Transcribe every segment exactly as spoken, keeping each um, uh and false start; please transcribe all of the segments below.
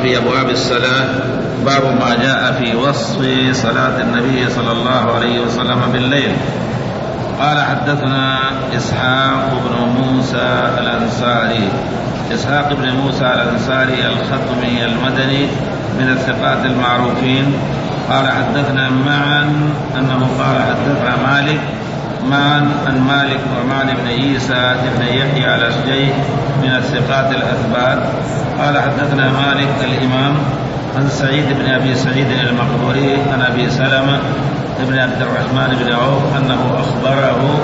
في أبواب الصلاة. باب ما جاء في وصف صلاة النبي صلى الله عليه وسلم بالليل. قال حدثنا إسحاق بن موسى الأنصاري إسحاق بن موسى الأنصاري الخطمي المدني من الثقات المعروفين. قال حدثنا معا أنه قال حدثنا مالك معا عن مالك ومعن بن عيسى بن يحيى الأشجعي من الثقات الأثبات. قال حدثنا مالك الإمام عن سعيد بن أبي سعيد المقبوري عن أبي سلمة بن عبد الرحمن بن عوف أنه أخبره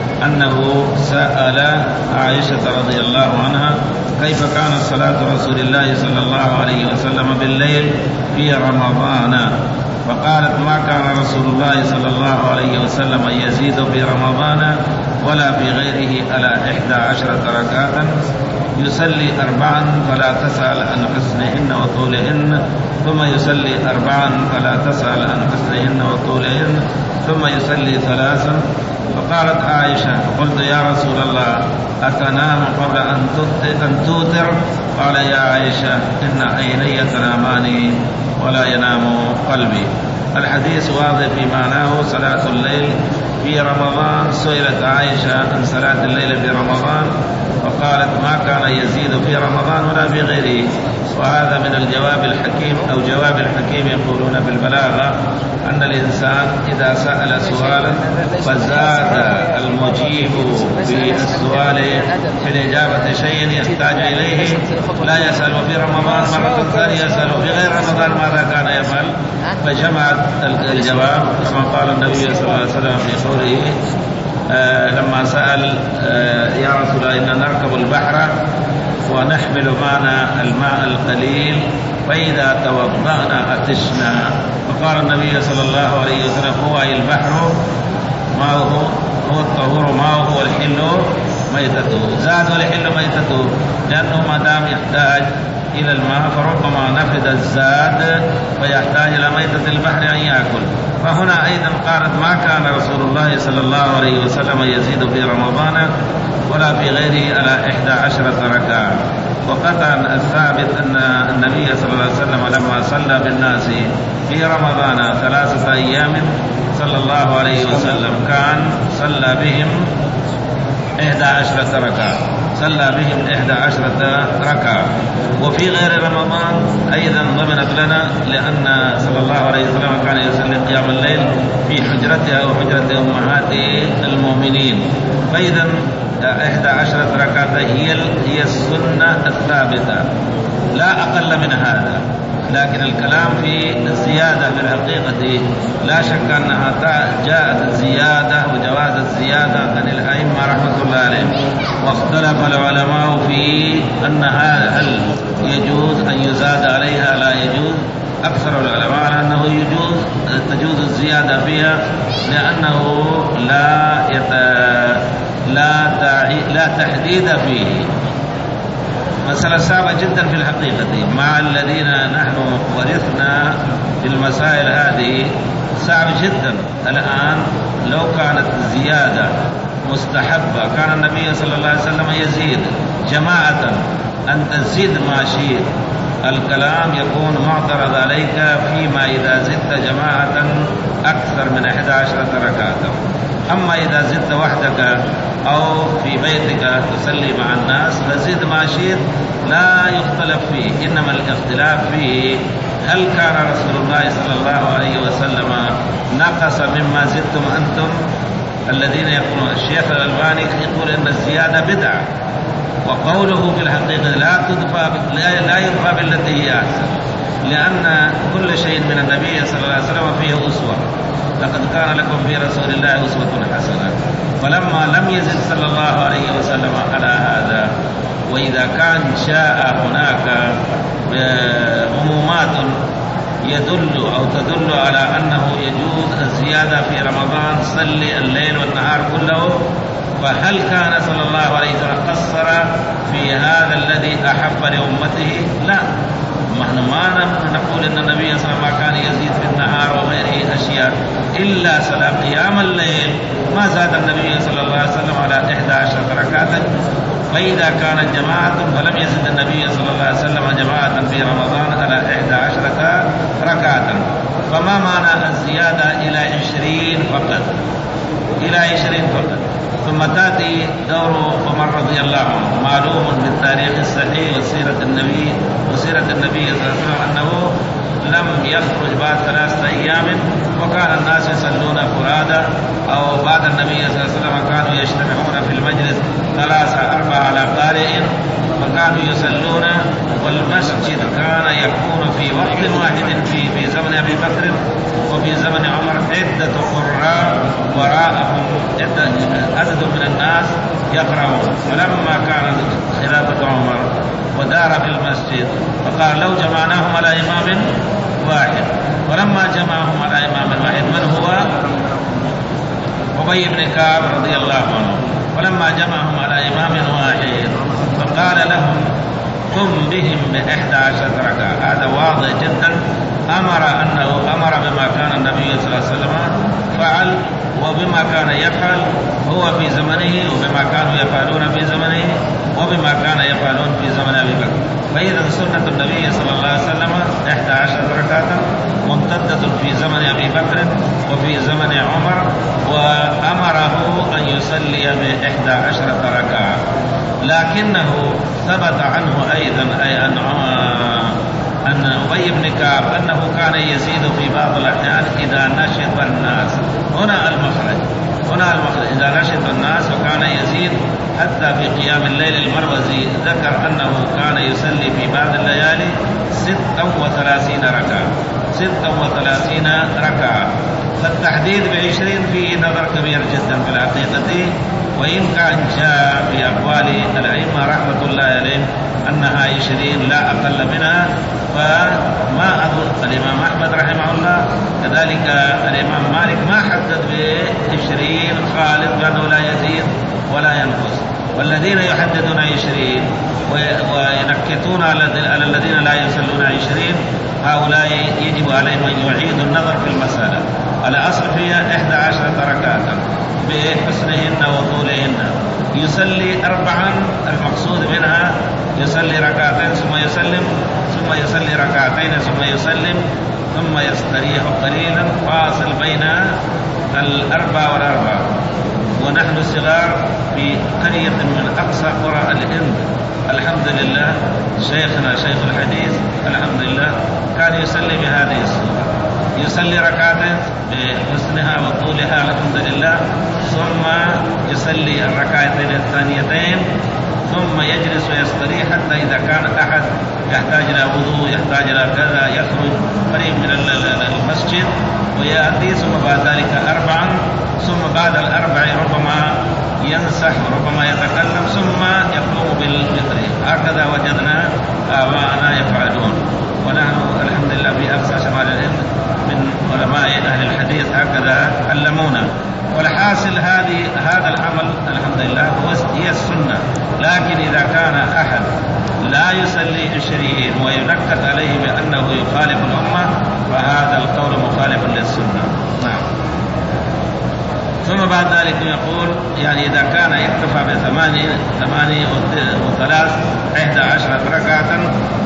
أنه سأل عائشة رضي الله عنها كيف كانت صلاة رسول الله صلى الله عليه وسلم بالليل في رمضان، فقالت ما كان رسول الله صلى الله عليه وسلم يزيد في رمضان ولا في غيره على إحدى عشرة ركعة، يصلي أربعا فلا تسأل عن حسنهن وطولهن، ثم يصلي أربعا فلا تسأل عن حسنهن وطولهن، ثم يصلي ثلاثا. فقالت عائشة قلت يا رسول الله أتنام قبل أن توتر؟ قال يا عائشة إن عيني تنامان ولا ينام قلبي. الحديث واضح في معناه صلاة الليل في رمضان. سئلت عائشة عن صلاة الليل في رمضان فقالت ما كان يزيد في رمضان ولا في غيره. وهذا من الجواب الحكيم أو جواب الحكيم يقولون في البلاغة أن الإنسان إذا سأل سؤالا فزاد المجيب في السؤال في الإجابة شيء يحتاج إليه لا يسأل في رمضان مرة ثانية يسأل في غير رمضان ماذا كان يفعل، فجمعت الجواب كما قال النبي صلى الله عليه وسلم في قوله آه لما سأل آه يا رسول الله إننا نركب البحر ونحمل معنا الماء القليل فإذا توضأنا أتشنا، فقال النبي صلى الله عليه وسلم هو البحر ما هو هو الطهور ما هو الحل ميتته، زاد والحل ميتته، لأنه ما دام يحتاج إلى الماء فربما نفد الزاد فيحتاج إلى ميتة البحر أن يأكل. فهنا أيضا قالت ما كان رسول الله صلى الله عليه وسلم يزيد في رمضان ولا في غيره على إحدى عشرة ركعة. وقطعا الثابت أن النبي صلى الله عليه وسلم لما صلى بالناس في رمضان ثلاثة أيام صلى الله عليه وسلم كان صلى بهم إحدى عشرة ركعة صلى بهم إحدى عشرة ركعة. وفي غير رمضان أيضا ضمنت لنا لأن صلى الله عليه وسلم كان يصلي قيام الليل في حجرتها وحجرة أمهات المؤمنين. فإذا إحدى عشرة ركعة هي هي السنة الثابتة لا أقل من هذا، لكن الكلام في الزيادة في الحقيقة لا شك أنها جاءت الزيادة وجواز الزيادة عن الأئمة رحمة الله عليهم. واختلف العلماء في أن هل يجوز أن يزاد عليها لا يجوز. أكثر العلماء على أنه يجوز تجوز الزيادة فيها لأنه لا يت... لا تعي... لا تحديد فيه. مسألة صعبة جدا في الحقيقة مع الذين نحن ورثنا في المسائل هذه، صعب جدا. الآن لو كانت الزيادة مستحبة كان النبي صلى الله عليه وسلم يزيد جماعة، أن تزيد ما شئت الكلام يكون معترض عليك فيما إذا زدت جماعة أكثر من إحدى عشرة ركعة. أما إذا زدت وحدك أو في بيتك تصلي مع الناس فزد ما شئت لا يختلف فيه، إنما الاختلاف فيه هل كان رسول الله صلى الله عليه وسلم نقص مما زدتم أنتم. الذين يقولون الشيخ الألباني يقول إن الزيادة بدعة، وقوله في الحقيقة لا تدفع لا يدفع بالتي هي أحسن، لأن كل شيء من النبي صلى الله عليه وسلم فيه أسوة. لقد كان لكم في رسول الله أسوة حسنة. فلما لم يزد صلى الله عليه وسلم على هذا، وإذا كان شاء هناك عمومات يدل أو تدل على أنه يجوز الزيادة في رمضان صلي الليل والنهار كله، فهل كان صلى الله عليه وسلم قصر في هذا الذي أحب لأمته؟ لا. نحن ما نقول إن النبي صلى الله عليه وسلم كان يزيد في النهار وغيره أشياء إلا صلاة قيام الليل ما زاد النبي صلى الله عليه وسلم على إحدى عشرة ركعة. فإذا كانت جماعة فلم يزد النبي صلى الله عليه وسلم جماعة في رمضان على وما معنى الزيادة إلى عشرين فقط؟ إلى عشرين فقط. ثم تأتي دور عمر رضي الله عنه، معلوم بالتاريخ الصحيح وسيرة النبي وسيرة النبي صلى الله عليه وسلم أنه لم يخرج بعد ثلاثة أيام، وكان الناس يصلون فرادى، أو بعد النبي صلى الله عليه وسلم كانوا يجتمعون في المجلس ثلاثة أربعة على قارئ وكانوا يصلون، والمسجد كان يكون في وقت واحد في في زمن أبي بكر وفي زمن عمر عدة قراء وراءهم عدد من الناس يقرأون. ولما كانت خلافة عمر ودار في المسجد فقال لو جمعناهم على إمام واحد، ولما جمعهم على إمام واحد من هو؟ أبي بن كعب رضي الله عنه. ولما جمعهم على إمام واحد فقال لهم قم بهم بإحدى عشرة ركعة. هذا واضح جدا، أمر أنه أمر بما كان النبي صلى الله عليه وسلم فعل وبما كان يفعل هو في زمنه، وبما كانوا يفعلون في زمنه، وبما كان يفعلون في زمن أبي بكر. فإذا سنة النبي صلى الله عليه وسلم إحدى عشرة ركعة ممتدة في زمن أبي بكر وفي زمن عمر، وأمره أن يصلي بإحدى عشرة ركعة. لكنه ثبت عنه أيضا أي أن أن أبي بن كعب أنه كان يزيد في بعض الأحيان إذا نشط الناس. هنا المخرج هنا المخرج إذا نشط الناس، وكان يزيد حتى في قيام الليل. المروزي ذكر أنه كان يصلي في بعض الليالي ستة وثلاثين ركعة ستة وثلاثين ركعة. فالتحديد بعشرين فيه نظر كبير جدا في الحقيقة، وإن كان جاء في أقوال الأئمة رحمة الله عليهم أنها عشرين لا أقل منها، فما أظن الإمام أحمد رحمه الله كذلك الإمام مالك ما حدد بعشرين خالد بأنه لا يزيد ولا ينقص. والذين يحددون عشرين وينكتون على الذين لا يصلون عشرين هؤلاء يجب عليهم أن يعيدوا النظر في المسألة. الأصل فيها إحدى عشرة ركعة بحسنهن وطولهن. يصلي أربعا، المقصود منها يصلي ركعتين ثم يسلم، ثم يصلي ركعتين ثم يسلم، ثم يستريح قليلا فاصل بين الأربع والأربع. ونحن صغار في قرية من أقصى قرى الهند، الحمد لله شيخنا شيخ الحديث الحمد لله كان يصلي بهذه الصورة، يصلي ركعتين بحسنها وطولها الحمد لله، ثم يصلي الركعتين الثانيتين، ثم يجلس ويستريح حتى إذا كان أحد يحتاج إلى وضوء يحتاج إلى كذا يخرج قريب من المسجد ويأتي، ثم بعد ذلك أربعا، ثم بعد الأربع ربما ينسح وربما يتكلم ثم يقوم بالفطر. هكذا وجدنا آباءنا يفعلون، ونحن الحمد لله في أقصى شمال الهند من علماء أهل الحديث هكذا علمونا. والحاصل هذه هذا العمل الحمد لله هي السنة. لكن إذا كان أحد لا يصلي عشرين وينكت عليه بأنه يخالف الأمة فهذا القول مخالف للسنة. نعم. ثم بعد ذلك يقول يعني إذا كان يكتفى بثماني ثماني وثلاث إحدى عشرة ركعة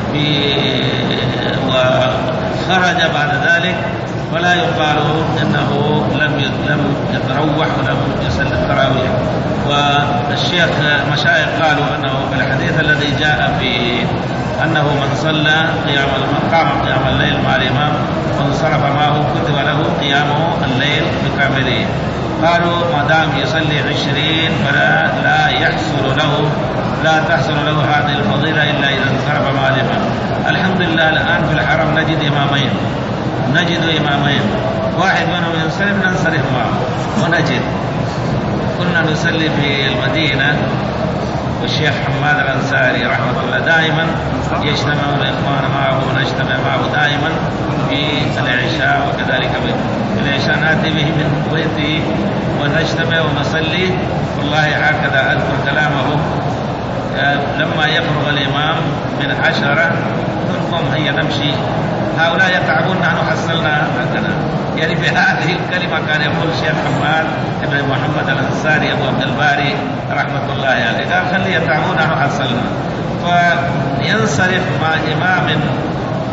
وخرج بعد ذلك فلا يقال إنه لم لم يتروح ولم يصلي التراويح. والشيخ مشايخ قالوا أنه في الحديث الذي جاء في أنه من صلى قيام قام قيام الليل مع الإمام وانصرف معه كتب له قيام الليل بكامله. قالوا ما دام يصلي عشرين فلا لا يحصل له لا تحصل له هذه الفضيلة إلا إذا انصرف مع الإمام. الحمد لله الآن في الحرم نجد إمامين نجد إمامين واحد منهم ينصرف ننصرف معه. ونجد كنا نصلي في المدينة والشيخ حماد الأنصاري رحمه الله دائما يجتمع الإخوان معه ونجتمع معه دائما في العشاء، وكذلك في العشاء نأتي به من بيته ونجتمع ونصلي. والله هكذا أذكر كلامه لما يفرغ الإمام من عشرة نقوم هيا نمشي، هؤلاء يتعبون نحن حصلنا هكذا. يعني في هذه الكلمة كان يقول الشيخ حماد ابن محمد الأنصاري أبو عبد الباري رحمة الله عليه قال خلي يتعبون نحن حصلنا. فينصرف مع إمام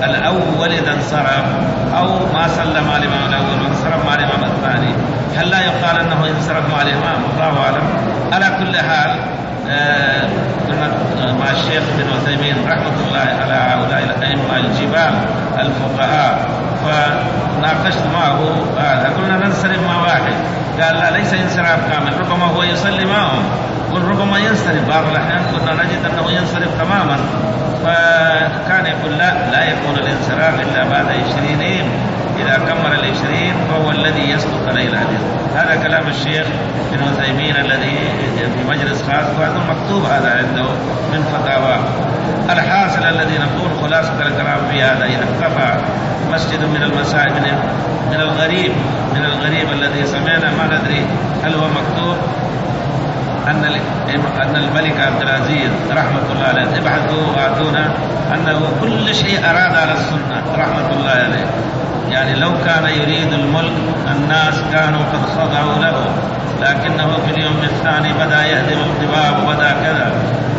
الأول إذا انصرف أو ما سلم مع الإمام الأول وانصرف مع الإمام الثاني، هل لا يقال أنه انصرف مع الإمام؟ الله أعلم. على كل حال آه مع الشيخ ابن عثيمين رحمة الله على هؤلاء الأئمة الجبال الفقهاء، فناقشت معه هذا، قلنا ننصرف مع واحد، قال لا ليس انصراف كامل، ربما هو يصلي معهم وربما ينصرف، بعض الأحيان كنا نجد أنه ينصرف تماما، فكان يقول لا لا يكون الانصراف إلا بعد عشرين، إذا كمل العشرين فهو الذي يسقط عليه الحديث. هذا كلام الشيخ ابن عثيمين الذي في مجلس خاص، وهذا مكتوب هذا عنده من فتاوى. الحاصل الذي نقول خلاصة الكلام في هذا، إذا اختفى مسجد من المساجد من الغريب من الغريب الذي سمعنا ما ندري هل هو مكتوب أن أن الملك عبد العزيز رحمة الله عليه ابعثوا وآتونا أنه كل شيء أراد على السنة رحمة الله عليه، يعني لو كان يريد الملك الناس كانوا قد خضعوا له، لكنه في اليوم الثاني بدأ يهدم القباب وبدأ كذا.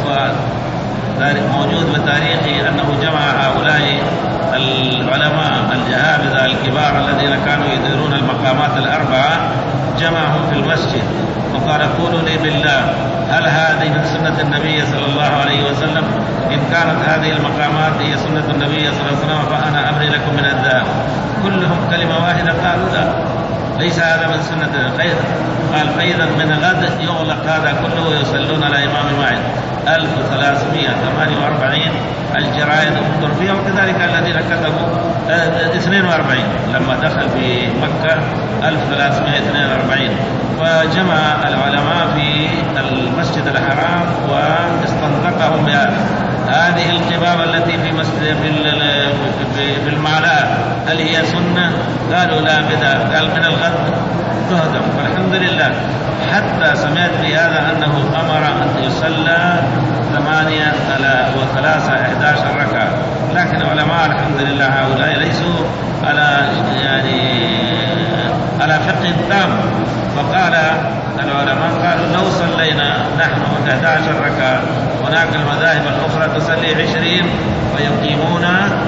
موجود بتاريخه أنه جمع هؤلاء العلماء الجهابذة الكبار الذين كانوا يديرون المقامات الأربعة، جمعهم في المسجد وقال قولوا لي بالله هل هذه من سنة النبي صلى الله عليه وسلم؟ إن كانت هذه المقامات هي سنة النبي صلى الله عليه وسلم فأنا أبري لكم من الذهب. كلهم كلمة واحدة قالوا لا ليس هذا من سنة الخير. قال فإذا من غد يغلق هذا كله ويصلون على إمام واحد. ألف وثلاثمائة وثمانية وأربعين الجرائد انظر فيها، وكذلك الذين كتبوا اثنين وأربعين لما دخل في مكة ألف وثلاثمائة واثنين وأربعين، وجمع العلماء في المسجد الحرام واستنطقهم بهذا. هذه القباب التي في مسجد في المعلاه هل هي سنة؟ قالوا لا بدعة. قال من الغد تهدم. فالحمد لله حتى سمعت بهذا أنه أمر أن يصلى ثمانية وثلاثة إحدى عشر ركعة، لكن علماء الحمد لله هؤلاء ليسوا على يعني على فقه تام، فقال العلماء قالوا لو صلينا نحن إحدى عشر ركعة هناك المذاهب الأخرى تصلي عشرين ويقيمون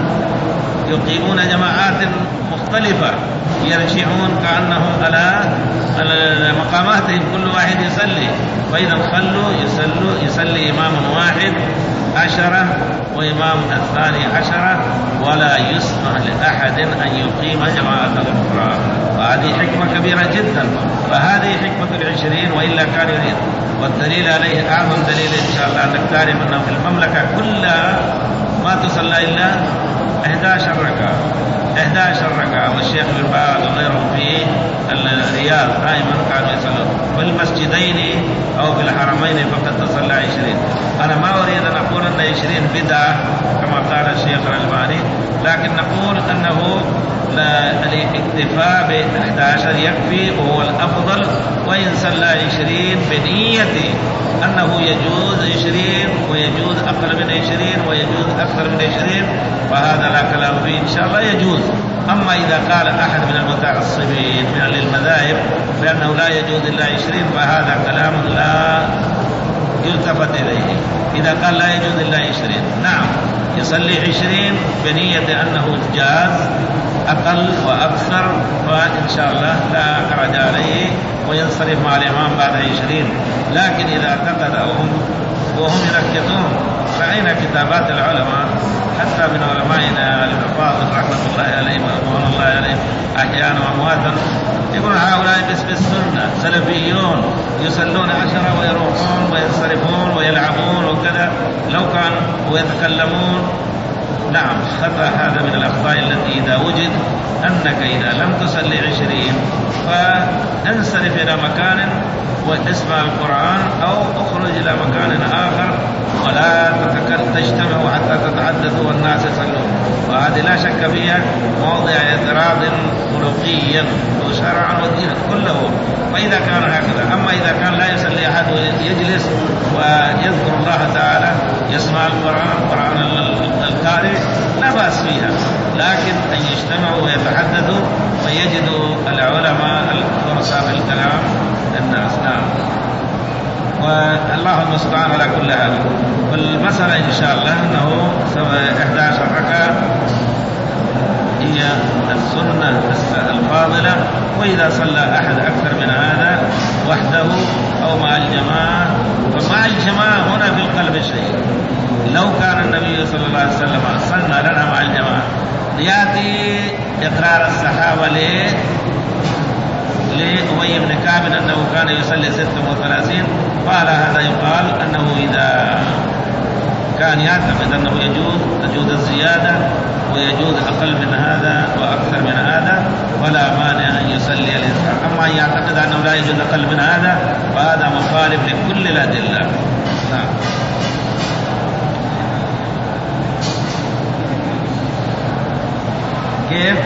يقيمون جماعات مختلفة يرجعون كأنهم على مقاماتهم كل واحد يصلي، فإذا خلوا يصلوا يصلي إمام واحد عشرة وإمام الثاني عشرة، ولا يسمح لأحد أن يقيم جماعة أخرى. وهذه حكمة كبيرة جدا، فهذه حكمة العشرين وإلا كان يريد. والدليل عليه أعظم دليل إن شاء الله أنك تعرف أنه في المملكة كلها ما تصلى إلا إحدى عشر ركعة إحدى عشر ركعة، والشيخ بن باز وغيرهم في الرياض دائما كانوا يصلون، والمسجدين أو في الحرمين فقد تصلى عشرين. أنا ما أريد أن أقول أن عشرين بدعة كما قال الشيخ الألباني، لكن نقول أنه الاكتفاء بإحدى عشر يكفي وهو الأفضل، وإن صلى عشرين بنية أنه يجوز عشرين ويجوز أقل من عشرين ويجوز أكثر من عشرين فهذا لا كلام فيه إن شاء الله يجوز. أما إذا قال أحد من المتعصبين من المذاهب بأنه لا يجوز إلا عشرين فهذا كلام لا يلتفت إليه. إذا قال لا يجوز إلا عشرين نعم يصلي عشرين بنية أنه جاز أقل وأكثر فإن شاء الله لا حرج عليه وينصرف مع الإمام بعد عشرين. لكن إذا اعتقد وهم, وهم يركزون فأين كتابات العلماء حتى من علمائنا الحفاظ رحمة الله عليهم ورضوان الله عليهم أحيانا وأمواتا يقول هؤلاء باسم السنة سلفيون يصلون عشرة ويروحون وينصرفون ويلعبون وكذا لو كانوا ويتكلمون. نعم خطأ هذا من الأخطاء التي إذا وجد أنك إذا لم تصلي عشرين فانصرف إلى مكان واسمع القرآن أو اخرج إلى مكان آخر ولا تجتمعوا حتى تتحدثوا والناس يصلون، وهذه لا شك فيها موضع اعتراض خلقيا وشرعا ودينا كله. فإذا كان هكذا، أما إذا كان لا يصلي أحد ويجلس ويذكر الله تعالى يسمع القرآن القرآن القارئ لا بأس فيها، لكن أن يجتمعوا ويتحدثوا ويجدوا العلماء الفرصة في الكلام الناس. نعم والله المستعان على كل حال. والمسألة إن شاء الله أنه إحدى عشر ركعة وإذا صلى أحد أكثر من هذا وحده أو مع الجماعة. ومع الجماعة هنا في القلب شيء. لو كان النبي صلى الله عليه وسلم صلى لنا مع الجماعة يأتي إقرار الصحابة ليه لأبي بن كعب أنه كان يصلي ستة وثلاثين، قال هذا يقال أنه إذا كان يعتقد أنه يجوز تجوز الزيادة ويجوز أقل من هذا وأكثر من هذا ولا مانع أن يصلي الإنسان. أما يعتقد أنه لا يجوز أقل من هذا فهذا مخالف لكل الأدلة. نعم. كيف؟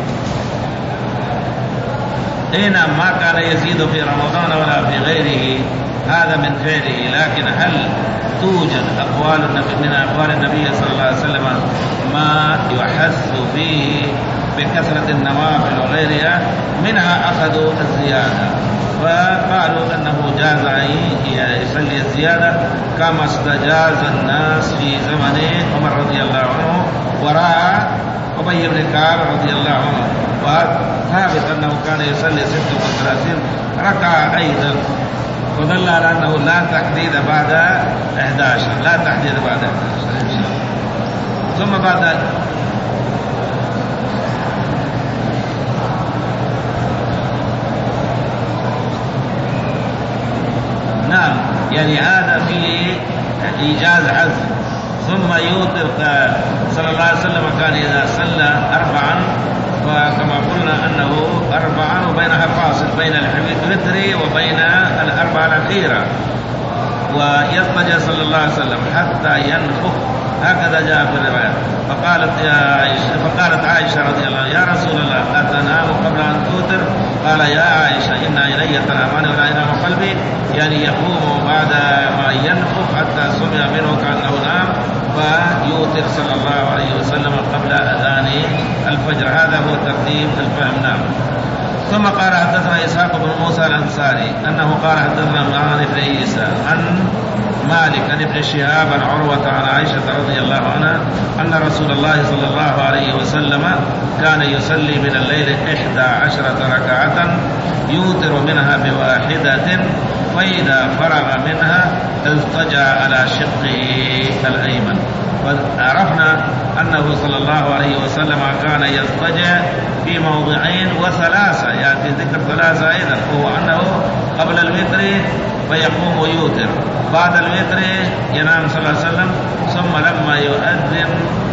هنا ما كان يزيد في رمضان ولا في غيره، هذا من فعله. لكن هل توجد أقوال من أقوال النبي صلى الله عليه وسلم ما يحث فيه بكثرة النوافل وغيرها؟ منها أخذوا الزيادة فقالوا أنه جاز أن يصلي الزيادة كما استجاز الناس في زمن عمر رضي الله عنه ورأى أبي بن كعب رضي الله عنه، وثابت أنه كان يصلي ستة وثلاثين ركعة أيضا، ودل على أنه لا تحديد بعد أحد عشر، لا تحديد بعد أحد عشر إن شاء الله. ثم بعد نعم يعني هذا فيه إيجاز عزم. ثم يوتر صلى الله عليه وسلم كان إذا صلى أربعا، وكما قلنا أنه أربعا وبينها فاصل بين الوتر وبين الأربعة الأخيرة، ويضطجع صلى الله عليه وسلم حتى ينفخ، هكذا جاء في الرواية. فقالت يا عائشة فقالت عائشة رضي الله عنها: يا رسول الله أتنام قبل أن توتر؟ قال: يا عائشة إن إلي تنامان ولا ينام قلبي، يعني يقوم بعد ما ينفخ حتى سمع منه كأنه نام، فيوتر صلى الله عليه وسلم قبل أذان الفجر. هذا هو ترتيب الفهم. نعم. ثم قال: حدثنا إسحاق بن موسى الأنصاري أنه قال: حدثنا معاذ بن عيسى عن مالك عن ابن شهاب عن عروة عن عائشة رضي الله عنها أن رسول الله صلى الله عليه وسلم كان يصلي من الليل إحدى عشرة ركعة يوتر منها بواحدة، فإذا فرغ منها اضطجع على شقه الأيمن. وعرفنا أنه صلى الله عليه وسلم كان يضطجع في موضعين وثلاثة، يأتي ذكر ثلاثة أيضا، وهو أنه قبل الوتر فيقوم ويوتر، بعد الوتر ينام صلى الله عليه وسلم، ثم لما يؤذن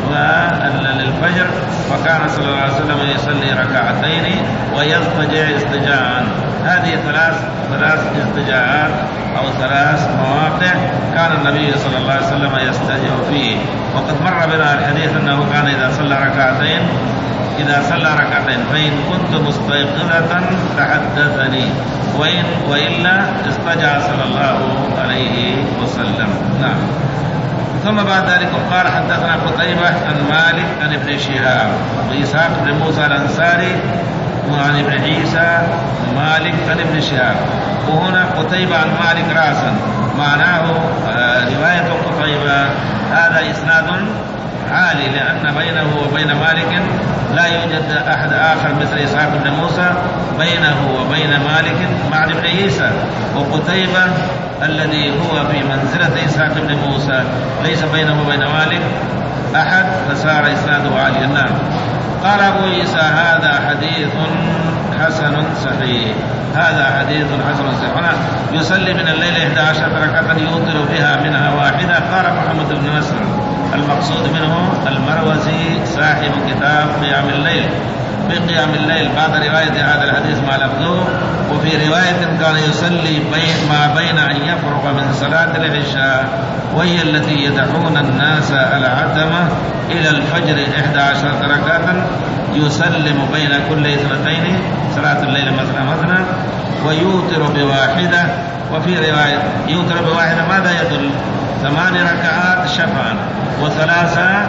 للفجر فكان صلى الله عليه وسلم يصلي ركعتين ويضطجع استجاعا. هذه ثلاث ثلاث استجاعات أو ثلاث مواقع كان النبي صلى الله عليه وسلم يستجيع فيه. وقد مر بنا الحديث أنه كان إذا صلى ركعتين إذا صلى ركعتين فإن كنت مستيقظة تحدثني، وإن وإلا استجاع صلى الله عليه وسلم. نعم. ثم بعد ذلك قال: حدثنا قتيبة عن مالك عن ابن شهاب وإسحاق بن موسى الأنصاري وعن ابن عيسى مالك عن ابن شهاب. وهنا قتيبة عن مالك راسا، معناه رواية قتيبة هذا إسناد عالي، لأن بينه وبين مالك لا يوجد أحد آخر مثل إسحاق بن موسى بينه وبين مالك مع ابن عيسى. وقتيبة الذي هو في منزلة إسحاق بن موسى ليس بينه وبين مالك أحد، فصار إسناده عاليا. نعم. قال أبو عيسى: هذا حديث حسن صحيح، هذا حديث حسن صحيح. هنا يصلي من الليل إحدى عشرة ركعة يوتر بها منها واحدة. قال محمد بن نصر: المقصود منه المروزي صاحب كتاب قيام الليل بقيام الليل، بعد رواية هذا الحديث مع لفظه. وفي رواية كان يصلي بين ما بين أن يفرغ من صلاة العشاء وهي التي يدعون الناس العتمة إلى الفجر إحدى عشرة ركعة يسلم بين كل اثنتين، صلاة الليل مثلا مثلا، ويوتر بواحدة. وفي رواية يوتر بواحدة ماذا يدل؟ ثمان ركعات شفعا وثلاثة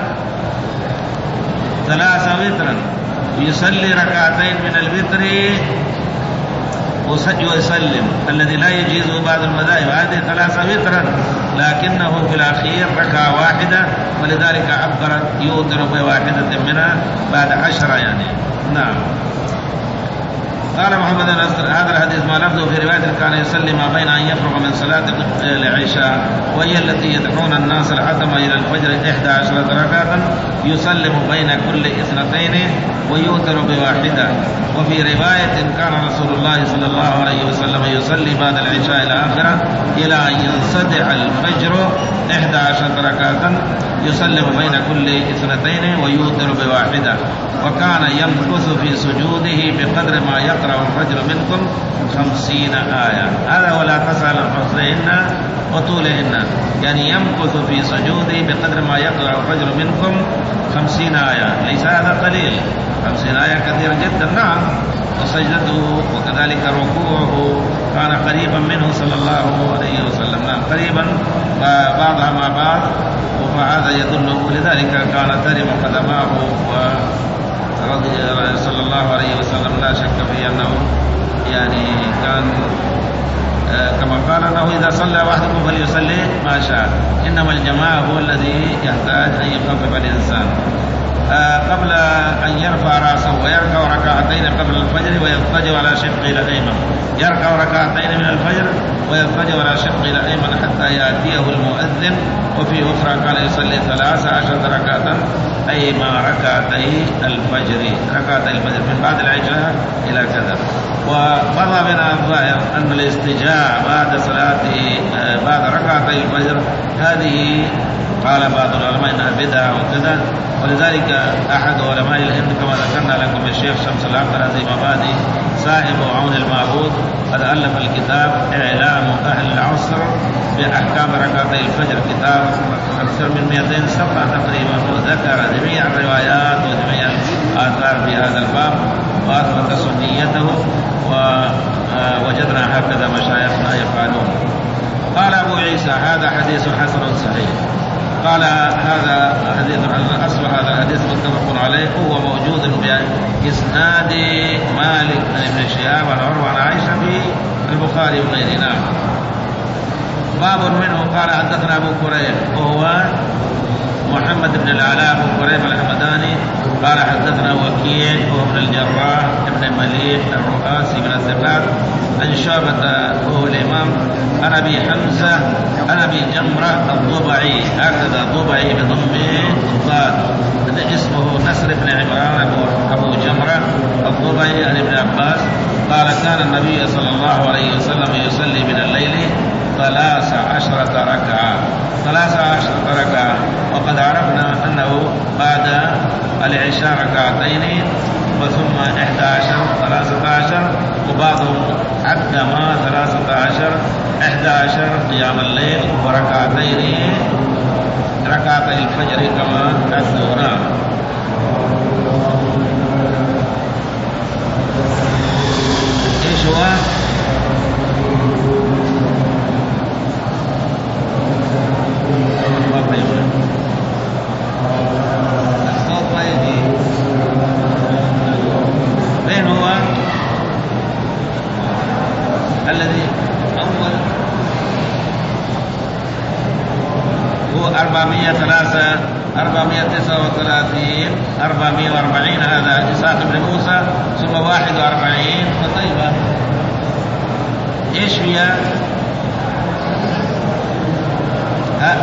ثلاثة وترا، يصلي ركعتين من الوتر ويسلم، الذي لا يجيزه بعض المذاهب. هذه ثلاثة وترا، لكنه في الأخير ركعة واحدة، ولذلك عبرت يوتر بواحدة منها بعد عشرة يعني. نعم. قال محمد هذا الحديث ما لفظه في رواية كان يصلي ما بين أن يفرغ من صلاة العشاء وهي التي يدعون الناس الحتم إلى الفجر إحدى عشرة ركعة يسلم بين كل اثنتين ويوتر بواحدة. وفي رواية كان رسول الله صلى الله عليه وسلم يصلي بعد العشاء إلى آخره إلى أن ينصدع الفجر إحدى عشرة ركعة يسلم بين كل اثنتين ويوتر بواحدة. وكان يمكث في سجوده بقدر ما يقرأ الرجل منكم خمسين آية. هذا ولا تسأل عن حسنهن وطولهن، يعني يمكث في سجوده بقدر ما يقرأ الرجل منكم خمسين آية. ليس هذا قليل، خمسين آية كثير جدا. نعم. وسجدته وكذلك ركوعه كان قريبا منه صلى الله عليه وسلم، نعم قريبا بعضها مع بعض، وهذا يدله. لذلك كان ترم قدماه ورضي صلى الله عليه وسلم لا شك في أنه يعني كان آه كما قال أنه إذا صلى واحدكم فليصلي ما شاء، إنما الجماعة هو الذي يحتاج أن يخفف الإنسان. آه قبل أن يرفع رأسه ويركع ركعتين قبل الفجر ويضطجع على شقه الأيمن، يركع ركعتين من الفجر ويضطجع على شقه الأيمن حتى يأتيه المؤذن. وفي أخرى كان يصلي ثلاث عشرة ركعة أي مع ركعتي الفجر، ركعتي الفجر من بعد العشاء إلى كذا. ومضى بنا الظاهر أن الاستجاع بعد صلاة بعد ركعتي الفجر هذه قال بعض العلماء انها بدعه وكذا. ولذلك احد علماء الهند كما ذكرنا لكم الشيخ شمس العبد العزيز مبادي صاحب عون المعبود قد الف الكتاب اعلام اهل العصر باحكام ركعتي الفجر، كتاب اكثر من مئتين صفحه تقريبا، وذكر جميع الروايات وجميع الاثار في هذا الباب واثبت سنيته، ووجدنا هكذا مشايخنا يفعلون. قال ابو عيسى هذا حديث حسن صحيح. قال هذا حديث أصل هذا الحديث متفق عليه، وهو موجود بإسناد مالك بن شهاب عن عروة عن عائشة في البخاري وغيره. باب منه قال حدثنا أبو كريب وهو محمد بن العلاء بن كريب الحمداني قال حدثنا وكيع وهو ابن الجراح ابن مليح الرؤاسي من الثقات عن شعبة وهو الإمام عن أبي حمزة عن أبي جمرة الضبعي، هكذا الضبعي بضم الضاد، اسمه نصر بن عمران أبو جمرة الضبعي عن ابن عباس قال كان النبي صلى الله عليه وسلم يصلي من الليل ثلاث عشرة ركعة ثلاث عشرة ركعة وقد عرفنا أنه بعد العشاء ركعتين وثم إحدى عشر ثلاثة عشر، وبعضهم عد ما ثلاثة عشر إحدى عشر قيام الليل وركعتين ركعتي الفجر كما عدونا. إيش هو؟ الصوت ما يجي. فين هو الذي أول؟ هو أربعمائة وثلاثة أربعمائة وتسعة وثلاثين أربعمائة وأربعين، هذا إسحاق بن موسى، ثم واحد وأربعين وطيبة. إيش فيها؟ ها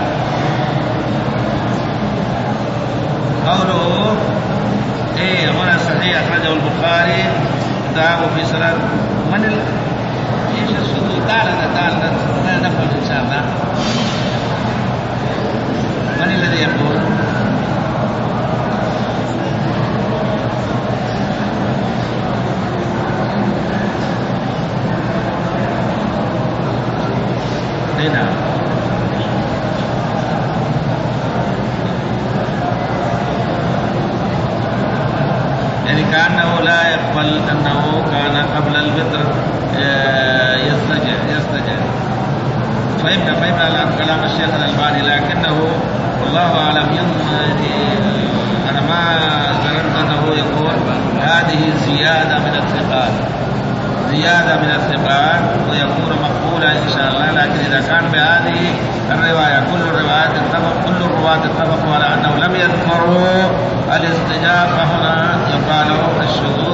قوله ايه هنا صحيح اخرجه البخاري ذهبوا في صلاة من ال... ايش الصدور؟ تعالى تعالى لا نفعل ان شاء الله. من الذي يقول؟ هنا يعني كأنه لا يقبل أنه كان قبل الفطر يستجع يستجع فهمنا فهمنا الآن كلام الشيخ الألباني، لكنه والله أعلم أنا ما ظننت أنه يقول هذه زيادة من الثقات، زيادة من الثقات ويكون مقبولا إن شاء الله. لكن إذا كان بهذه الرواية كل الروايات اتفق كل الرواة اتفقوا على أنه لم يذكروا الاستجابة، فهنا يقال الشذوذ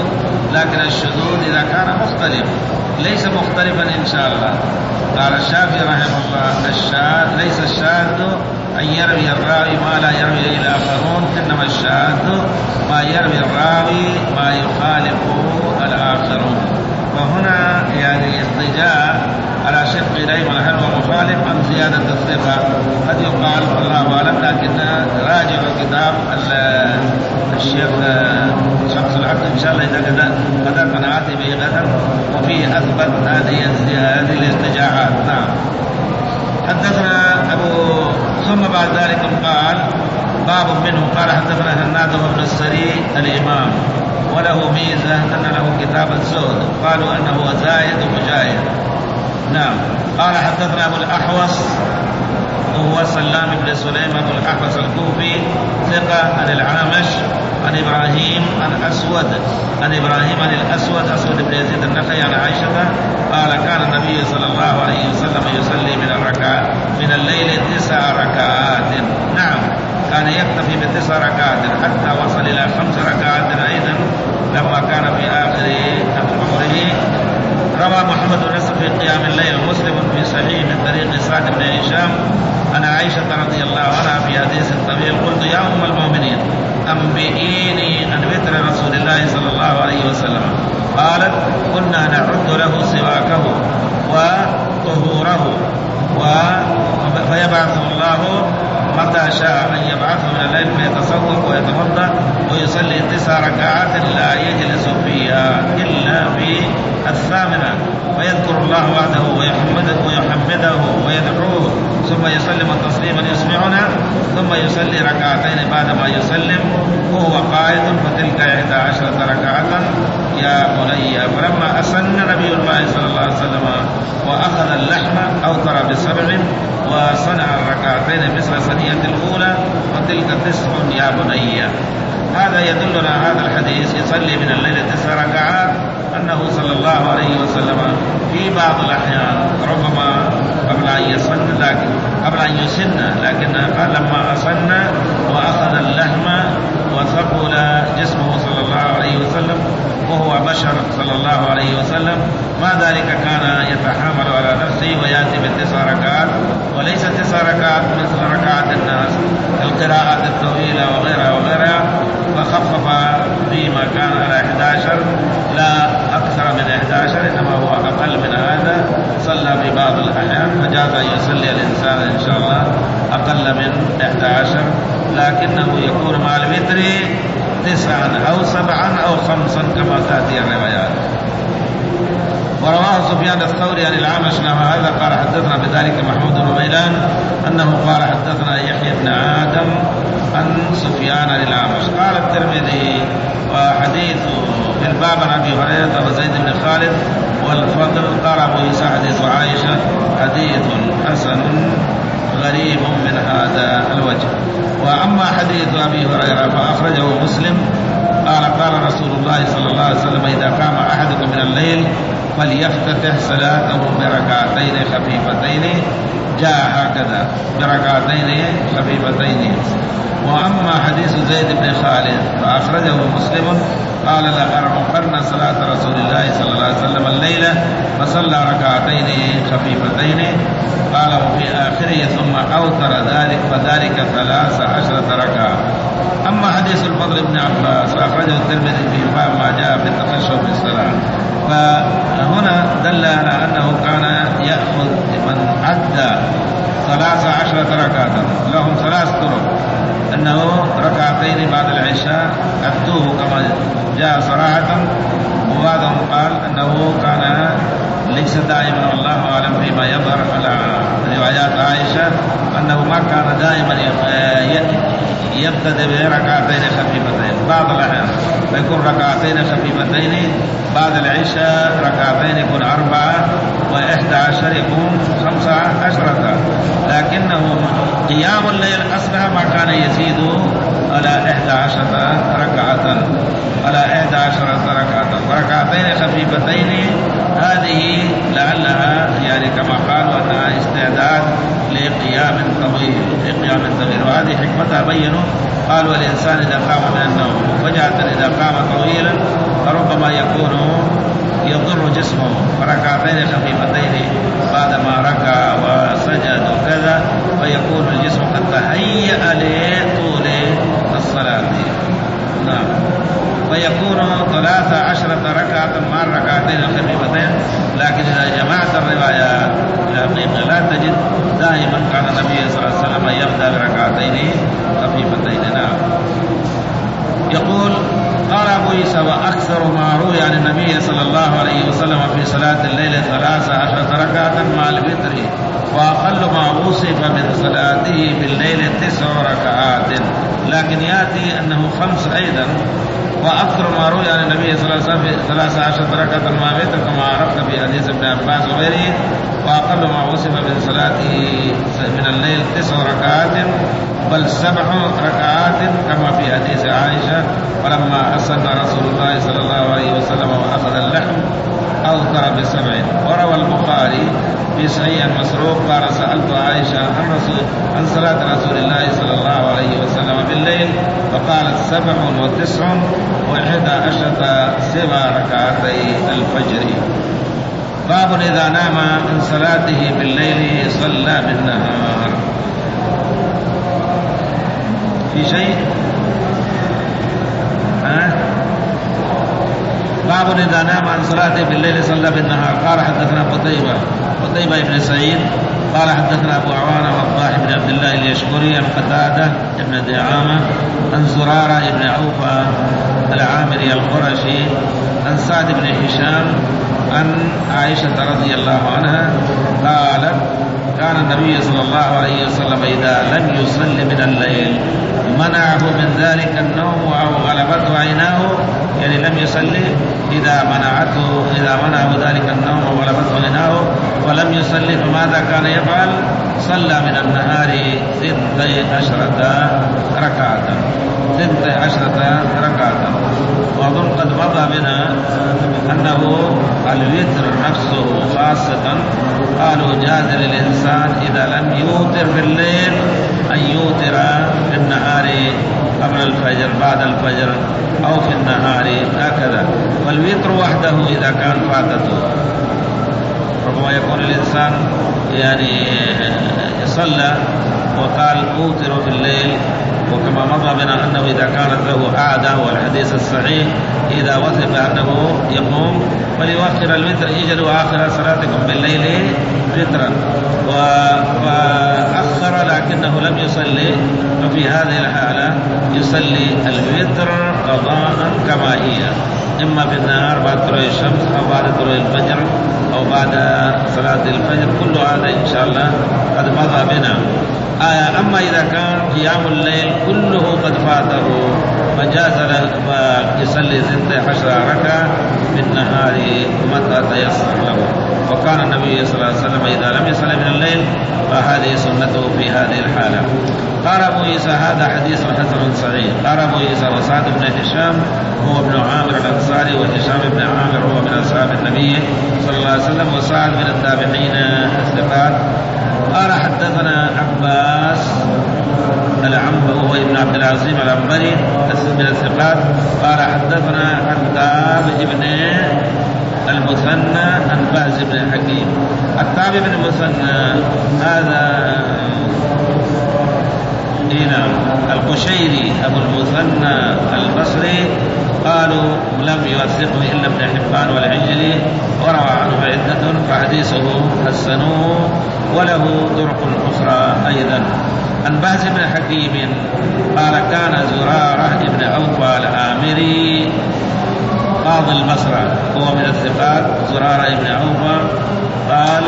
لكن الشذوذ إذا كان مختلف ليس مختلفا إن شاء الله. قال الشافعي رحمه الله الشاذ ليس الشاذ أن يروي الراوي ما لا يروي إليه الآخرون، إنما الشاذ ما يروي الراوي ما يخالفه الآخرون. فهنا يعني اضطجاع على شق دائما هل هو مخالف عن زيادة الثقة قد يقال والله أعلم، لكن راجع كتاب الشيخ شمس العبد إن شاء الله إذا قدرت أنا آتي به غدا وفيه أثبت هذه هذه الاستجاعات. نعم. حدثنا أبو ثم بعد ذلك قال باب منه قال حدثنا هناد بن السري الإمام وله ميزة أن له كتاب الزهد قالوا أنه زايد مجاهد. نعم. قال حدثنا أبو الأحوص وهو سلام بن سليم أبو الأحوص الكوفي ثقة عن العامش عن إبراهيم عن أسود عن إبراهيم عن الأسود أسود بن يزيد النخعي عن عائشة قال كان النبي صلى الله عليه وسلم يصلي من الركعات من الليل تسع ركعات. نعم كان يكتفي بتسع ركعات حتى وصل إلى خمس ركعات أيضا لما كان في آخر عمره. روى محمد بن نصر في قيام الليل ومسلم في صحيح من طريق سعد بن هشام عن عائشة رضي الله عنها في حديث طويل قلت يا أم المؤمنين أنبئيني عن وتر رسول الله صلى الله عليه وسلم. قالت كنا نعد له سواكه وطهوره فيبعث الله متى شاء أن يبعثه من الليل فيتصوف ويتوضأ ويصلي تسع ركعات لا يجلس فيها إلا في الثامنة فيذكر الله وحده ويحمده ويحمده ويدعوه ثم يسلم تسليما يسمعنا ثم يصلي ركعتين بعدما يسلم وهو قائد فتلك إحدى عشرة ركعة يا بني. فلما أسن نبي الله صلى الله عليه وسلم وأخذ اللحم أوتر بسبع وصنع الركعتين مثل ثنية الأولى وتلك تسع يا بني. هذا يدلنا هذا الحديث يصلي من الليل تسع ركعات أنه صلى الله عليه وسلم في بعض الأحيان ربما قبل أن يسن لكن قبل أن يسن لكن قال لما أسن وأخذ اللحم وثقل جسمه صلى الله عليه وسلم وهو بشر صلى الله عليه وسلم ما ذلك كان يتحامل على نفسه ويأتي بالتسع ركعات وليس تسع ركعات مثل ركعات الناس القراءات الطويلة وغيرها وغيرها فخفف فيما كان على إحدى عشر لا أكثر من إحدى عشر إنما هو أقل من هذا صلى في بعض الأحيان فجاز أن يصلي الإنسان إن شاء الله أقل من إحدى عشر لكنه يكون مع الوتر تسعا أو سبعا أو خمسا كما تأتي الروايات. ورواه سفيان الثوري عن الأعمش نحو هذا قال حدثنا بذلك محمود بن غيلان أنه قال حدثنا يحيى بن آدم عن سفيان عن الأعمش. قال الترمذي وحديث في الباب عن أبي هريرة وزيد بن خالد والفضل قال أبو عيسى حديث عائشة حديث حسن غريب من هذا الوجه. وأما حديث أبي هريرة فأخرجه مسلم قال قال رسول الله صلى الله عليه وسلم إذا قام أحدكم من الليل فليفتتح صلاته بركعتين خفيفتين جاء هكذا بركعتين خفيفتين. وأما حديث زيد بن خالد فأخرجه مسلم قال لأرمقن صلاة رسول الله صلى الله عليه وسلم الليلة فصلى ركعتين خفيفتين قال وفي آخره ثم أوتر ذلك فذلك ثلاث عشرة ركعة. أما حديث الفضل بن عباس فأخرجه الترمذي في باب ما جاء في التخشع في الصلاة فهنا دل على أنه كان يأخذ من عدى ثلاث عشرة ركعة لهم ثلاث طرق أنه ركعتين بعد العشاء أدوه كما جاء صراحة وبعضهم قال أنه كان ليس دائما والله أعلم فيما يظهر على روايات عائشة أنه ما كان دائما يبتدئ بركعتين خفيفتين بعض الأحيان فيكون ركعتين خفيفتين بعد العشاء ركعتين يكون أربعة وإحدى عشر يكون خمسة عشرة لكنه قيام الليل أصلها ما كان يزيد على إحدى عشرة ركعة على إحدى عشرة ركعة وركعتين خفيفتين هذه لعلها يعني كما قالوا أنها استعداد لقيام طويل لقيام طويل وهذه حكمتها بينوا قالوا الإنسان إذا قام من النوم فجأة إذا قام طويلا فربما يكون يضر جسمه، فركعتين خفيفتين بعدما ركع وسجد وكذا، ويكون الجسم قد تهيأ لطول الصلاة. نعم. ويكون ثلاثة عشرة ركعة مع الركعتين الخفيفتين، لكن إذا جمعت الروايات الحقيقة لا تجد دائما كان النبي صلى الله عليه وسلم يبدأ بركعتين خفيفتين. نعم. يقول قال أبو عيسى وأكثر ما روي عن النبي صلى الله عليه وسلم في صلاة الليل ثلاث عشرة ركعة مع الوتر، وأقل ما وصف من صلاته بالليل تسع ركعات، لكن يأتي أنه خمس أيضا. وأكثر ما روي عن النبي صلى الله عليه وسلم في ثلاث عشرة ركعة مع الوتر كما عرفت في حديث ابن عباس وغيره، وأقل ما وصف من صلاته من الليل تسع ركعات بل سبع ركعات كما في حديث عائشة فلما أسن رسول الله صلى الله عليه وسلم وأخذ اللحم أوتر بسبع. وروى البخاري في صحيح مسروق قال سألت عائشة عن رسول عن صلاة رسول الله صلى الله عليه وسلم بالليل فقالت سبع وتسع وإحدى عشرة سبع ركعتي الفجر. باب إذا نام من صلاته بالليل صلى بالنهار. في شيء؟ ها؟ باب إذا نام عن صلاته بالليل صلى بالنهار. قال حدثنا قتيبة قتيبة بن سعيد قال حدثنا أبو عوانة وضاح بن عبد الله اليشكري عن قتادة بن دعامة عن زرارة بن عوفة العامري القرشي عن سعد بن هشام عن عائشة رضي الله عنها قالت كان النبي صلى الله عليه وسلم إذا لم يصلي من الليل منعه من ذلك النوم أو غلبته عيناه، يعني لم يصلي إذا منعته إذا منعه ذلك النوم أو غلبته عيناه ولم يصلي فماذا كان يفعل؟ صلى من النهار ثنتي عشرة ركعة ثنتي عشرة ركعة. وأظن قد مضى بنا أنه الوتر نفسه خاصة قالوا جاز للإنسان إذا لم يوتر في الليل أن يوتر في النهار قبل الفجر بعد الفجر أو في النهار هكذا. والوتر وحده إذا كان فاتته، ربما يكون الإنسان يعني صلى وقال أوتر في الليل، وكما مضى بنا أنه إذا كانت له عادة والحديث الصحيح إذا وثق أنه يقوم فليؤخر الوتر اجلوا آخر صلاتكم بالليل وترا، وأخر لكنه لم يصلي ففي هذه الحالة يصلي الوتر قضاء كما هي، إما في النهار بعد طلوع الشمس أو بعد طلوع الفجر أو بعد صلاة الفجر. كل هذا إن شاء الله قد مضى بنا. آه أما إذا كان قيام الليل كله قد فاته فجاز له يصلي ستة عشر ركعة بالنهار متى تيسر له. وكان النبي صلى الله عليه وسلم إذا لم يصلي من الليل فهذه سنته في هذه الحالة. قال أبو عيسى هذا حديث حسن صحيح. قال أبو عيسى وسعد بن هشام هو ابن عامر الأنصاري وهشام بن عامر هو من أصحاب النبي صلى الله عليه وسلم وسعد من التابعين الثقات. قال حدثنا عباس العنبري وهو ابن عبد العظيم العنبري من الثقات. قال حدثنا عتاب بن المثنى عن باز بن حكيم. عتاب بن المثنى هذا هنا القشيري أبو المثنى البصري قالوا لم يوثقه إلا ابن حبان والعجلي وروى عنه عدة فحديثه حسنوه وله طرق أخرى أيضا. عن باز بن حكيم قال كان زرارة بن أوفى العامري قاضي البصرة هو من الثقات زرارة بن أوفى قال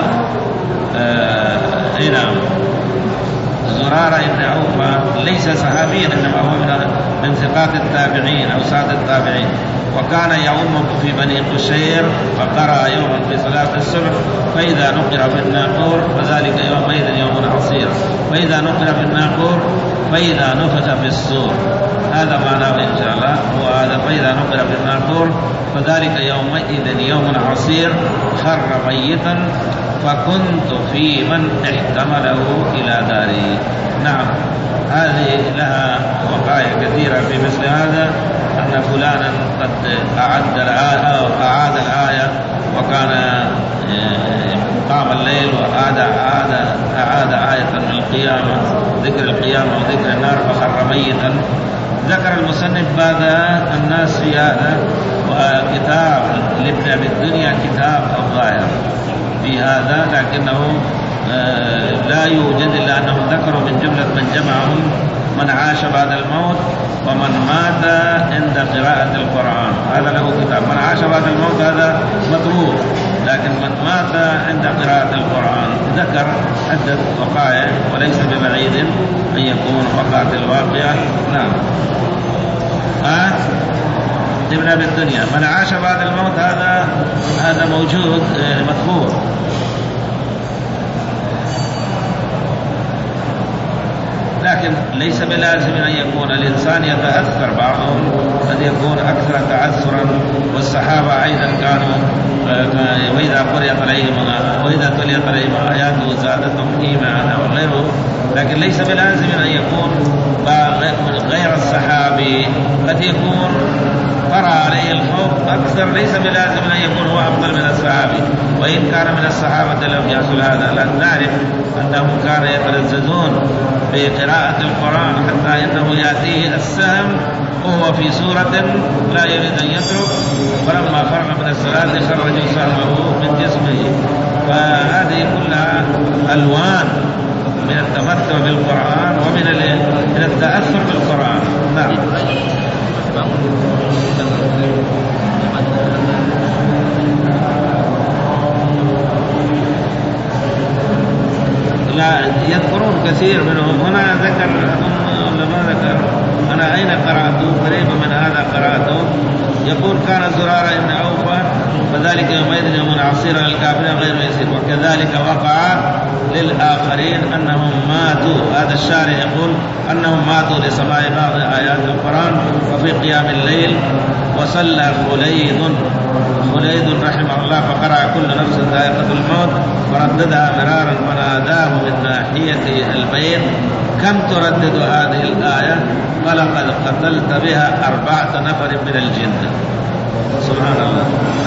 هنا آه زرارة بن عوفة ليس صحابيا إنما هو من ثقات التابعين أو سادة التابعين. وكان يعم في بني قشير فقرأ يوما في صلاة الصبح فإذا نقر في الناقور فذلك يومئذ يوم عصير فإذا نقر في الناقور فإذا نفخ في الصور. هذا معناه إن شاء الله وهذا فإذا نقر في الناقور فذلك يومئذ يوم عصير خر ميتا فكنت في من احتمله إلى داري. نعم هذه لها وقائع كثيرة في مثل هذا. أن فلانا قد أعد الآية, أعاد الآية وكان قام الليل وأعاد أعاد, أعاد آية من القيامة، ذكر القيامة وذكر النار فخر ميتا. ذكر المصنف بعد الناس في هذا، وكتاب لابن أبي الدنيا كتاب الظاهر في هذا، لكنه لا يوجد إلا أنهم ذكروا من جملة من جمعهم من عاش بعد الموت ومن مات عند قراءة القرآن، هذا له كتاب. من عاش بعد الموت هذا مطروح، لكن من مات عند قراءة القرآن ذكر عدة وقائع وليس ببعيد أن يكون وقعت الواقعة. نعم. آه ابن أبي الدنيا من عاش بعد الموت هذا هذا موجود مذكور. لكن ليس بلازم أن يكون الإنسان يتأثر، بعضهم قد يكون أكثر تأثرا، والصحابة أيضا كانوا وإذا قرئت عليهم وإذا تليت عليهم آياته زادتهم إيمانا وغيره. لكن ليس بلازم أن يكون غير الصحابي، قد يكون قرأ عليه الخوف أكثر، ليس بلازم أن يكون هو أفضل من الصحابي، وإن كان من الصحابة لم يحصل هذا. لا نعرف أنهم كانوا يتلذذون بقراءة القرآن حتى إنه يأتيه السهم وهو في سورة لا يريد أن يترك، فلما فرغ من الصلاة خرجوا سهمه من جسمه. فهذه كلها ألوان من التمتع بالقرآن ومن من التأثر بالقرآن. نعم. لا يذكرون كثير منهم. هنا ذكر ولا ما ذكر؟ أنا أين قرأته؟ قريبا من هذا قرأته. يقول كان زرارة بن أوفى فذلك يومئذ يوم عصير للكافرين غير يسير، وكذلك وقع للآخرين أنهم ماتوا. هذا الشارع يقول أنهم ماتوا لسماع بعض آيات القرآن وفي قيام الليل. وصلى خليد خليد رحمه الله فقرأ كل نفس ذائقة الموت فرددها مرارا فناداه من ناحية البيت كم تردد هذه الآية؟ قال قد قتلت بها أربعة نفر من الجن. سبحان الله.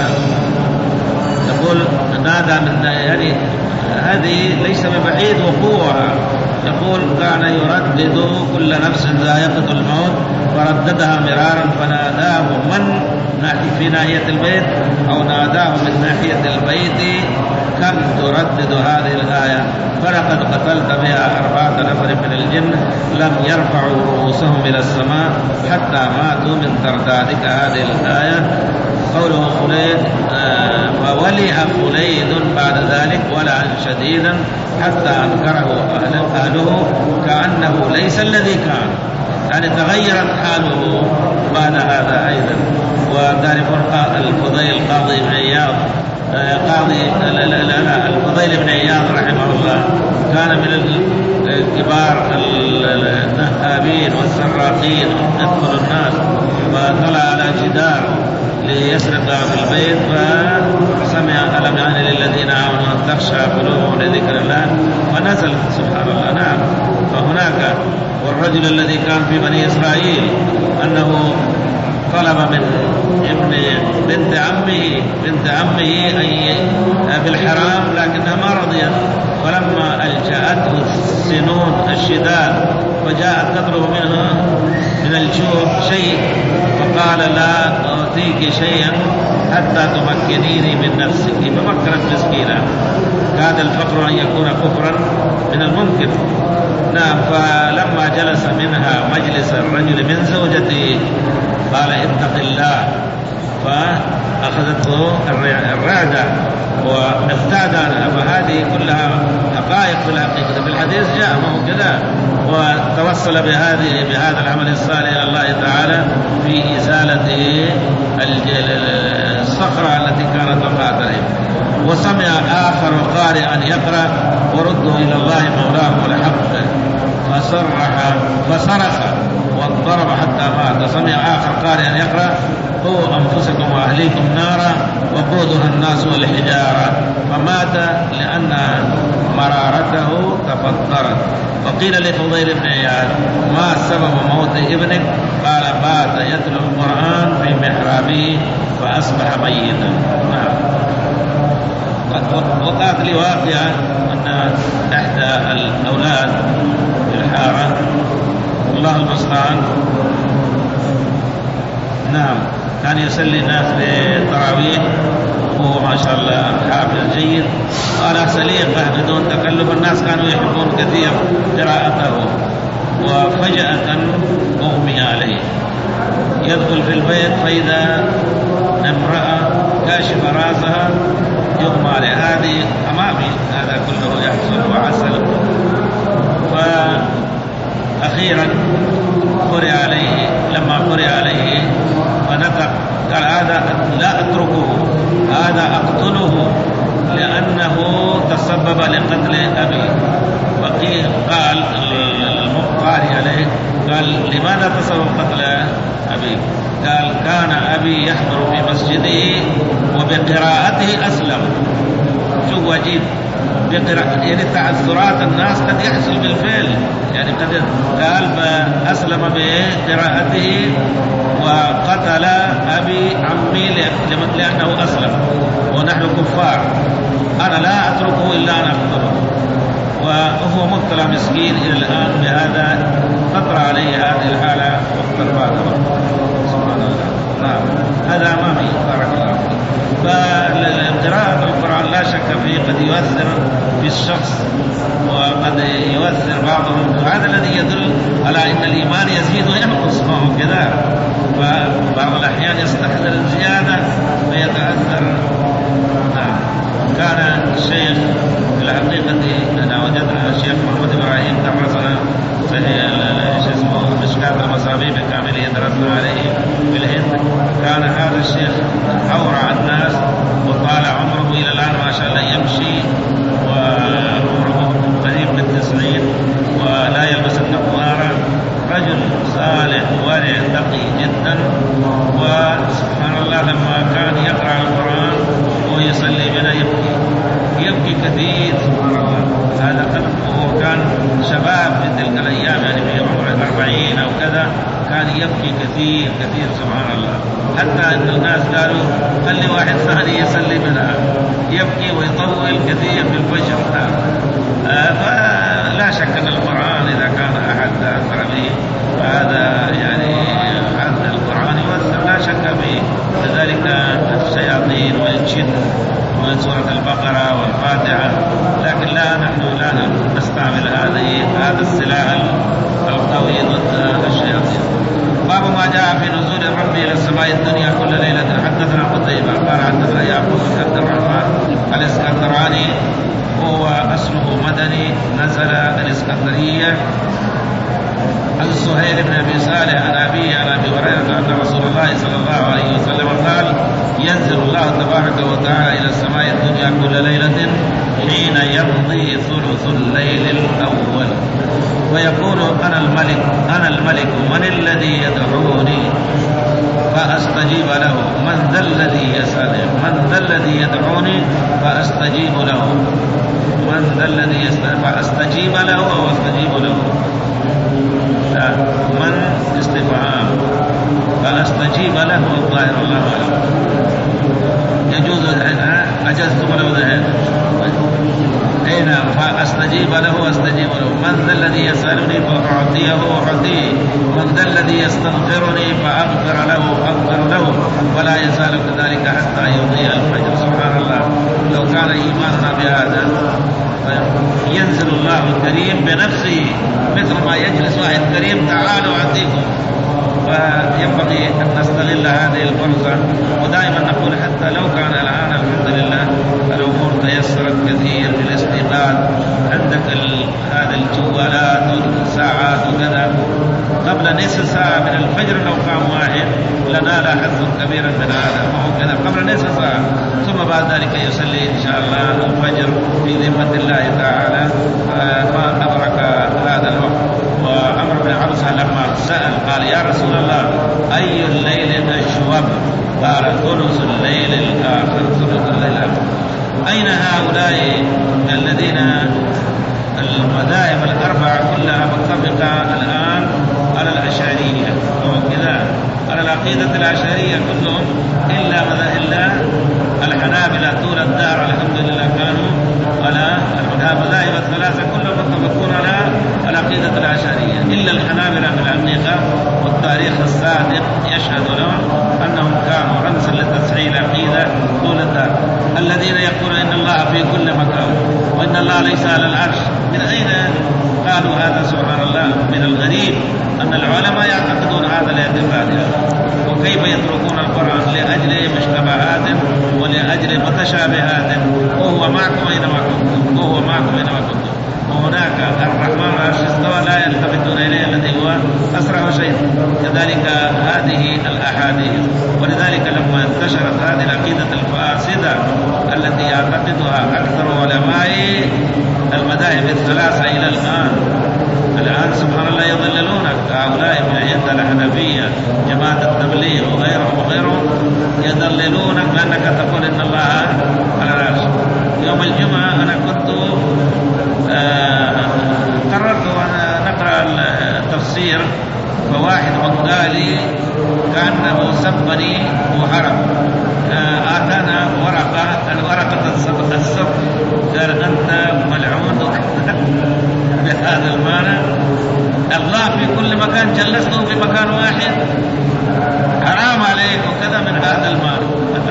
يقول نادى من يعني هذه ليس ببعيد وقوعها. يقول كان يردد كل نفس ذائقة الموت فرددها مرارا فناداه من في ناحية البيت أو ناداه من ناحية البيت كم تردد هذه الآية؟ فلقد قتلت بها أربعة نفر من الجن لم يرفعوا رؤوسهم إلى السماء حتى ماتوا من تردادك هذه الآية. قوله خليد فولع خليد بعد ذلك ولعا شديدا حتى أنكره أهله كأنه ليس الذي كان، يعني تغيرت حاله بعد هذا أيضا. وتعرفون الفضيل قاضي بن عياض قاضي الفضيل بن عياض رحمه الله كان من كبار النهابين والسراقين يقتل الناس، وطلع على جدار ليسرق في البيت فسمع ألم يعن للذين آمنوا أن تخشع قلوبهم لذكر الله فنزل. سبحان الله. نعم. فهناك والرجل الذي كان في بني إسرائيل أنه طلب من ابن بنت عمه بنت عمه أن بالحرام لكنها ما رضيت، فلما ألجأته السنون الشداد وجاءت تطلب منها من الجوع شيء فقال لا أعطيك شيئا حتى تمكنيني من نفسك، فمكنت مسكينة. كاد الفقر أن يكون كفرا من الممكن. نعم. فلما جلس منها مجلس الرجل من زوجته قال اتق الله، فأخذته الرعدة وافتاد عنها. فهذه كلها حقائق في الحقيقة. في الحديث جاء معه كذا، وتوصل بهذه بهذا العمل الصالح الله تعالى في إزالة الصخرة التي كانت وقعت عليه. وسمع آخر قارئا يقرأ وردوا إلى الله مولاهم الحق فصرح فصرخ وانضرب حتى مات. سمع آخر قارئا يقرأ قوا أنفسكم وأهليكم نارا وقودها الناس والحجارة فمات لأن مرارته تفطرت. وقيل لفضيل بن عياض ما سبب موت ابنك؟ قال بات يتلو القرآن فيه فأصبح ميتا. نعم. وقعت لي واقعة أن إحدى الأولاد في الحارة الله المستعان نعم كان يسلي الناس بالتراويح وهو ما شاء الله حافظ جيد وعلى سليقة بدون تكلف. الناس كانوا يحبون كثير قراءته وفجأة أغمي عليه يدخل في البيت فإذا امرأة كاشفة راسها يغمى عليه. هذه أمامي هذا كله يحصل وعسل. فأخيرا قرئ عليه لما قرئ عليه فنطق قال هذا لا أتركه هذا أقتله لأنه تسبب لقتل أبي. وقيل قال المقارئ عليه قال لماذا تسبب قتل أبي؟ قال كان أبي يحضر في مسجده وبقراءته أسلم. شو وجيب يعني تعذرات الناس قد يحصل بالفعل يعني قد قال فأسلم بقراءته وقتل أبي عمي لأنه أسلم ونحن كفار أنا لا أتركه إلا أن أقتله. وهو مبتلى مسكين إلى الآن بهذا خطر عليه هذه الحالة وقت الفاترة. سبحان الله. نعم هذا أمامي بارك الله فيك. فقراءة القرآن لا شك فيه قد يؤثر في الشخص وقد يؤثر بعضهم. هذا الذي يدل على أن الإيمان يزيد وينقص معه كذا. فبعض الأحيان يستحضر الزيادة فيتأثر. نعم. كان الشيخ في الحقيقة أنا وجدنا الشيخ محمد إبراهيم درسنا مشكاة المصابيح بكامله درسنا عليه في الهند. كان هذا الشيخ أورع الناس وطال عمره إلى الآن ما شاء الله يمشي وعمره قريب من التسعين ولا يلبس النظارة. رجل صالح ورع تقي جدا. وسبحان الله لما كان يقرأ القرآن ويصلي بنا يبكي يبكي كثير. سبحان الله. هذا وهو كان شباب في تلك الأيام يعني في عمر الأربعين أو كذا كان يبكي كثير كثير. سبحان الله. حتى أن الناس قالوا خلي واحد ثاني يصلي بنا يبكي ويطول كثير في الفجر. آه فلا شك أن القرآن إذا كان أحد أثر به فهذا يعني هذا القرآن يؤثر لا شك به. لذلك الشياطين والجن من سورة البقرة والفاتحة لكن لا نحن لا نستعمل هذه هذا السلاح القوي ضد الشياطين. باب ما جاء في نزول الرب إلى السماء الدنيا كل ليلة. حدثنا قتيبة قال حدثنا يعقوب بن عبد الرحمن الإسكندراني وهو أصله مدني نزل الإسكندرية. عن سهيل بن أبي صالح عن أبيه عن أبي هريرة أن رسول الله صلى الله عليه وسلم قال ينزل الله تبارك وتعالى إلى السماء الدنيا كل ليلة حين يمضي ثلث الليل الأول ويقول أنا الملك أنا الملك من الذي يدعوني فأستجيب له من ذا الذي يسأله من ذا الذي يدعوني فأستجيب له من ذا الذي يسأله فأستجيب له أو أستجيب له من استفهام فأستجيب له الظاهر الله أعلم. يجوز أجزت ولو ذهب أين فأستجيب له أستجيب له من ذا الذي يسألني فأعطيه أعطيه من ذا الذي يستغفرني فأغفر له أغفر له ولا يزال كذلك حتى يضيء الفجر. سبحان الله. لو كان إيماننا بهذا ينزل الله الكريم بنفسه مثل ما يجلس واحد كريم تعالوا أعطيكم. فينبغي أن نستغل هذه الفرصة ودائما نقول حتى لو كان الآن الحمد لله الأمور تيسرت كثير في الاستيقاظ عندك هذه الجوالات والساعات وكذا قبل نصف ساعة من الفجر لو قام واحد لنال حظ كبيرا من هذا وهو كذا قبل نصف ساعة ثم بعد ذلك يصلي إن شاء الله الفجر في ذمة الله تعالى ما أدرك هذا الوقت. وعمر بن عبسة لما سأل قال يا رسول الله أي الليل أشوب قال ثلث الليل الآخر ثلث الليل الآخر. أين هؤلاء الذين المذاهب الأربعة كلها متفقة الآن على الأشعرية وكذا على العقيدة الأشعرية كلهم إلا إلا الحنابلة طول الدار الحمد لله كانوا على المذاهب الثلاثة كلهم متفقون على العقيدة الأشعرية، إلا الحنابلة في الحقيقة والتاريخ الصادق يشهد لهم أنهم كانوا رمزا لتصحيح العقيدة طول الدار. الذين يقولون إن الله في كل مكان وإن الله ليس على العرش، من أين قالوا هذا؟ سبحان الله، من الغريب أن العلماء يعتقدون هذا الاعتقاد، وكيف يتركون القرآن لأجل مشتبهات ولأجل متشابهات وهو معكم أينما كنتم، وهو معكم أينما كنتم، وهناك الرحمن على العرش استوى لا يلتفتون إليه الذي هو أسرع شيء. كذلك هذه الأحاديث. ولذلك لما انتشرت هذه العقيدة الفاسدة التي يعتقدها أكثر علماء المذاهب الثلاثة إلى الآن، الآن سبحان الله يضللونك هؤلاء من عند الحنفية جماعة التبليغ وغيرهم وغيرهم يضللونك لأنك تقول إن الله على العرش. يوم الجمعة أنا كنت آه قررت وأنا نقرأ التفسير، فواحد بنغالي كان سبني وهرب، آه آتانا ورقة الورقة السبق السبق قال أنت ملعون بهذا المعنى. الله في كل مكان، جلسته في مكان واحد، حرام عليك وكذا من هذا المعنى.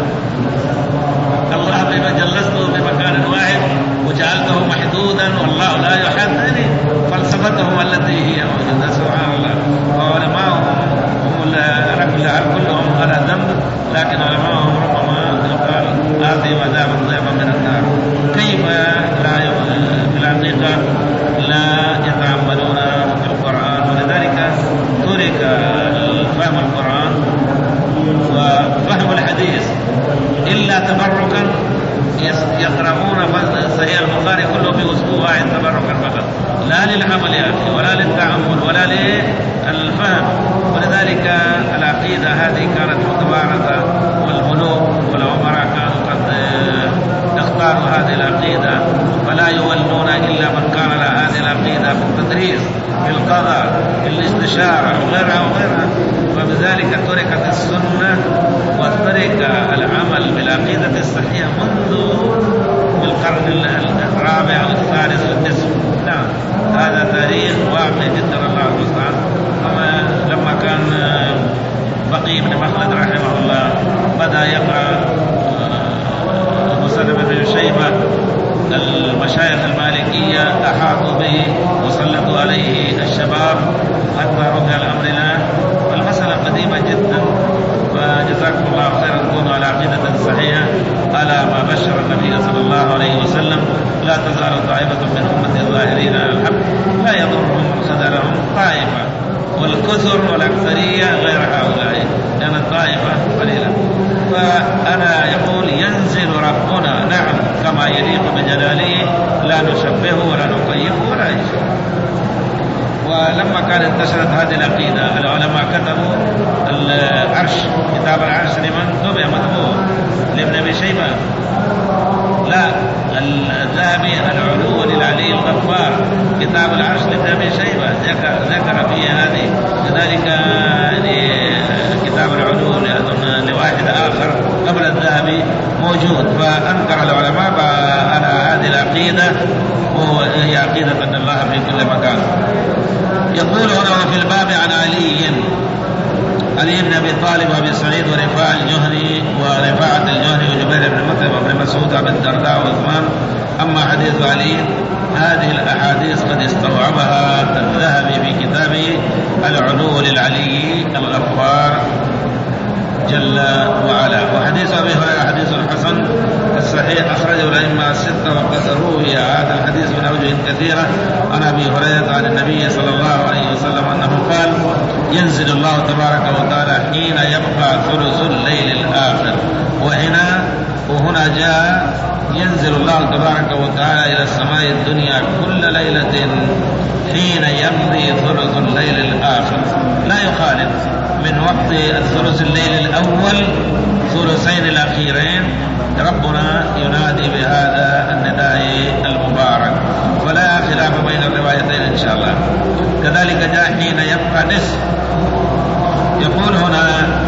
الله بما جلسته في مكان واحد وجعلته محدودا والله لا يحد، فلسفتهم التي هي موجودة سبحان الله. وعلماءهم هم على كل حال كلهم على ذنب، لكن علماءهم ربما يقال هذه مذاهب ضيفة من النار. كيف لا في الحقيقة لا يتعملون في القرآن؟ ولذلك ترك فهم القرآن وفهم الحديث إلا تبركا، يقرؤون صحيح البخاري كله في أسبوع واحد تبركا فقط، لا للعمل يعني ولا للتعمل ولا للفهم. ولذلك العقيدة هذه كانت متوارثة، والملوك والأمراء كانوا قد اختاروا هذه العقيدة، فلا يولون إلا من كان على هذه العقيدة في التدريس في القضاء في الاستشارة وغيرها وغيرها. فبذلك تركت السنة وترك العمل بالعقيدة الصحيحة منذ القرن الرابع أو الثالث والتسع. نعم هذا تاريخ واقع جدا الله المستعان. لما كان بقي بن مخلد رحمه الله بدأ يقرأ مسلم بن شيبة، المشايخ المالكية أحاطوا به وسلطوا عليه الشباب حتى رجع الأمر له. المسألة قديمة جدا، فجزاكم الله خيرا تكونوا على عقيدة صحيحة على ما بشر النبي صلى الله عليه وسلم. لا تزال طائفة من أمة الظاهرين على الحق لا يضرهم من خذلهم طائفة، والكثر والأكثرية غير هؤلاء لأن الطائفة قليلة. فأنا يقول ينزل ربنا نعم كما يليق بجلاله، لا نشبهه ولا نقيفه ولا شيء. ولما كانت انتشرت هذه العقيدة العلماء كتبوا العرش، كتاب العرش لمن طبع مطبوع لابن أبي شيبة، لا الذهبي العلو للعلي الغفار، كتاب العرش لابن أبي شيبة ذكر, ذكر فيه هذه. كذلك كتاب العلو لواحد آخر قبل الذهبي موجود. فأنكر العلماء على هذه العقيدة، وهي عقيدة أن الله في كل مكان. يقول هنا وفي الباب عن علي علي بن أبي طالب وأبي سعيد ورفاعة الجهني ورفاعة الجهني وجبير بن مطعم وابن مسعود وابن الدرداء وعثمان. أما حديث علي هذه الأحاديث قد استوعبها الذهبي في كتابه العلو للعلي الغفار جل وعلا. وحديث أبي هريرة حديث حسن الصحيح أخرجه الأئمة الستة، وقد روي هذا الحديث من أوجه كثيرة عن أبي هريرة عن النبي صلى الله عليه وسلم أنه قال ينزل الله تبارك وتعالى حين يبقى ثلث الليل الآخر. وهنا وهنا جاء ينزل الله تبارك وتعالى إلى السماء الدنيا كل ليلة حين يمضي ثلث الليل الآخر، لا يخالف من وقت الثلث الليل الأول ثلثين الأخيرين ربنا ينادي بهذا النداء المبارك، فلا خلاف بين الروايتين إن شاء الله. كذلك جاء حين يبقى نصف يقول هنا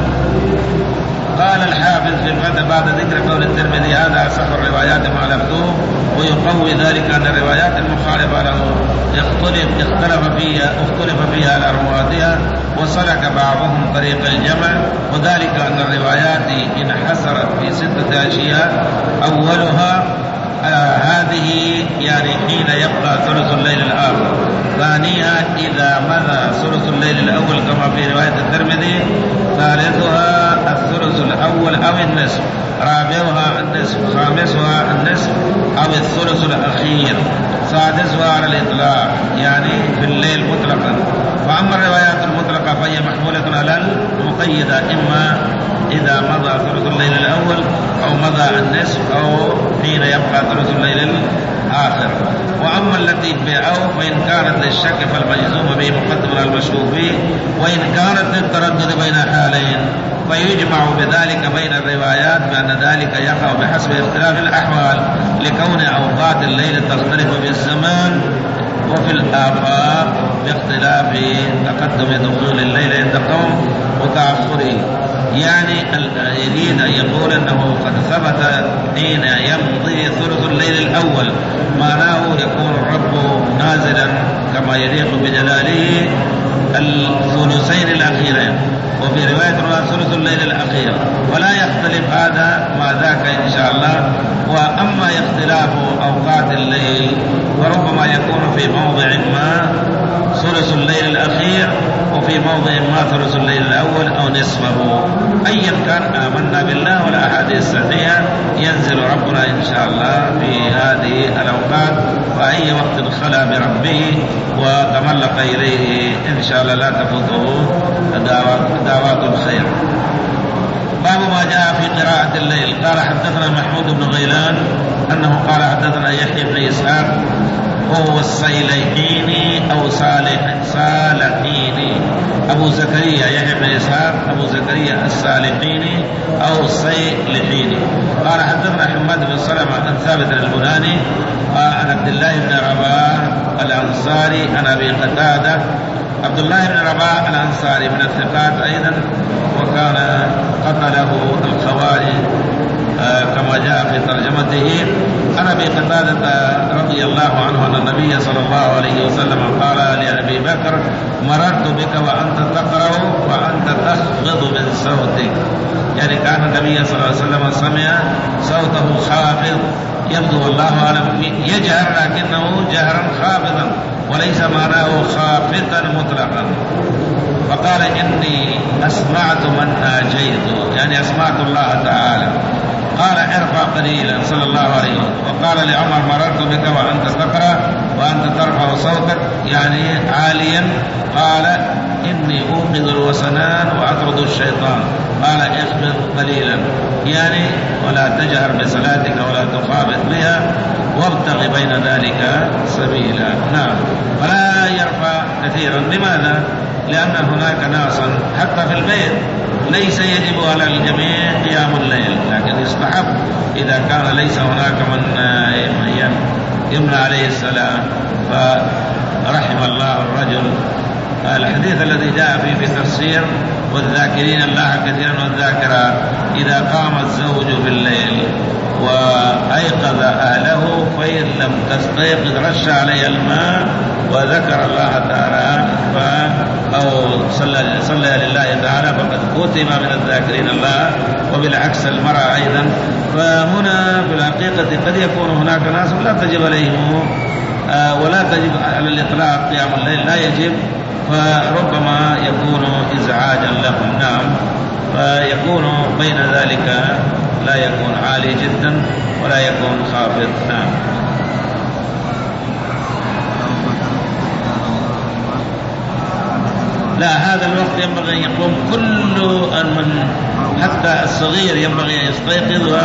قال الحافظ في الفتح بعد ذكر قول الترمذي هذا أصح الروايات مع لفظه، ويقوي ذلك أن الروايات المخالفة له اختلف اختلف فيها اختلف فيها على رواتها، وسلك بعضهم طريق الجمع، وذلك أن الروايات انحصرت في ستة أشياء. أولها آه هذه يعني حين يبقى ثلث الليل الآخر، ثانيها إذا مضى ثلث الليل الأول كما في رواية الترمذي، ثالثها الثلث الأول أو النصف، رابعها النصف، خامسها النصف أو الثلث الأخير، سادسها على الإطلاق يعني في الليل مطلقا. وأما الروايات المطلقة فهي محمولة على المقيدة، إما إذا مضى ثلث الليل الأول أو مضى النصف أو حين يبقى ثلث الليل الآخر. وأما التي بأو فإن كانت للشك فالمجزوم به مقدم على المشكوك به، وإن كانت للتردد بين حالين فيجمع بذلك بين الروايات بأن ذلك يقع بحسب اختلاف الأحوال، لكون أوقات الليل تختلف في الزمان وفي الآفاق باختلاف تقدم دخول الليل عند قوم وتأخره. يعني يريد أن يقول أنه قد ثبت حين يمضي ثلث الليل الأول معناه يكون الرب نازلا كما يليق بجلاله الثلثين الأخيرين، وفي رواية ثلث الليل الأخير، ولا يختلف هذا مع ذاك إن شاء الله. وأما اختلاف أوقات الليل فربما يكون في موضع ما ثلث الليل الأخير، وفي موضع ما ثلث الليل الأول أو نصفه. أيا كان آمنا بالله والأحاديث الصحيحة ينزل ربنا إن شاء الله في هذه الأوقات، وأي وقت خلا بربه وتملق إليه إن شاء الله لا تفوته دعوات الخير. باب ما جاء في قراءة الليل. قال حدثنا محمود بن غيلان أنه قال حدثنا يحيى بن إسحاق وهو الصيلحيني أو صالح صالحيني أبو زكريا، يحيى بن إسحاق أبو زكريا الصالحيني أو الصيلحيني. قال حدثنا حماد بن سلمة عن ثابت البناني عن عبد الله بن رباح الأنصاري عن أبي قتادة. عبد الله بن رباح الأنصاري من الثقات أيضا، وكان قتله الخوارج كما جاء في ترجمته. عن أبي قتادة رضي الله عنه أن النبي صلى الله عليه وسلم قال لأبي بكر مررت بك وأنت تقرأ وأنت تخفض من صوتك، يعني كان النبي صلى الله عليه وسلم سمع صوته خافض، يبدو والله أعلم يجهر لكنه جهرا خافضا وليس معناه خافتا مطلقا. فقال إني أسمعت من ناجيت، يعني أسمعت الله تعالى. قال ارفع قليلا صلى الله عليه وسلم. وقال لعمر مررت بك وأنت تقرأ وأنت ترفع صوتك يعني عاليا. قال إني أوقظ الوسنان وأطرد الشيطان. قال اخفض قليلا يعني ولا تجهر بصلاتك ولا تخافت بها وابتغ بين ذلك سبيلا. نعم، فلا يرفع كثيرا. لماذا؟ لأن هناك ناسا حتى في البيت ليس يجب على الجميع قيام الليل، لكن يستحب إذا كان ليس هناك من يمنع عليه السلام. فرحم الله الرجل. الحديث الذي جاء فيه في تفسير والذاكرين الله كثيرا والذاكرات، إذا قام الزوج بالليل وأيقظ أهله فإن لم تستيقظ رش عليه الماء وذكر الله تعالى أو صلى, صلى لله تعالى فقد كتب من الذاكرين الله. وبالعكس المرأة أيضا. فهنا في الحقيقة قد يكون هناك ناس لا تجب عليهم ولا تجب على الإطلاق قيام الليل، لا يجب، فربما يكون إزعاجا لهم. نعم، فيكون بين ذلك لا يكون عالي جدا ولا يكون خافض. نعم. لا، هذا الوقت ينبغي أن يقوم كل من حتى الصغير ينبغي أن يستيقظ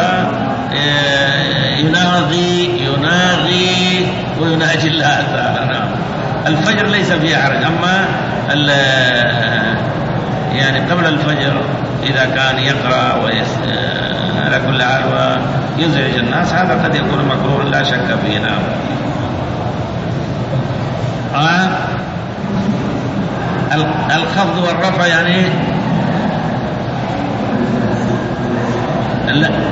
ويناغي يناغي ويناجي الله تعالى. نعم. الفجر ليس فيه حرج، أما يعني قبل الفجر إذا كان يقرأ على كل حال ويزعج الناس هذا قد يكون مكروه لا شك فيه. نعم. آه الخفض والرفع يعني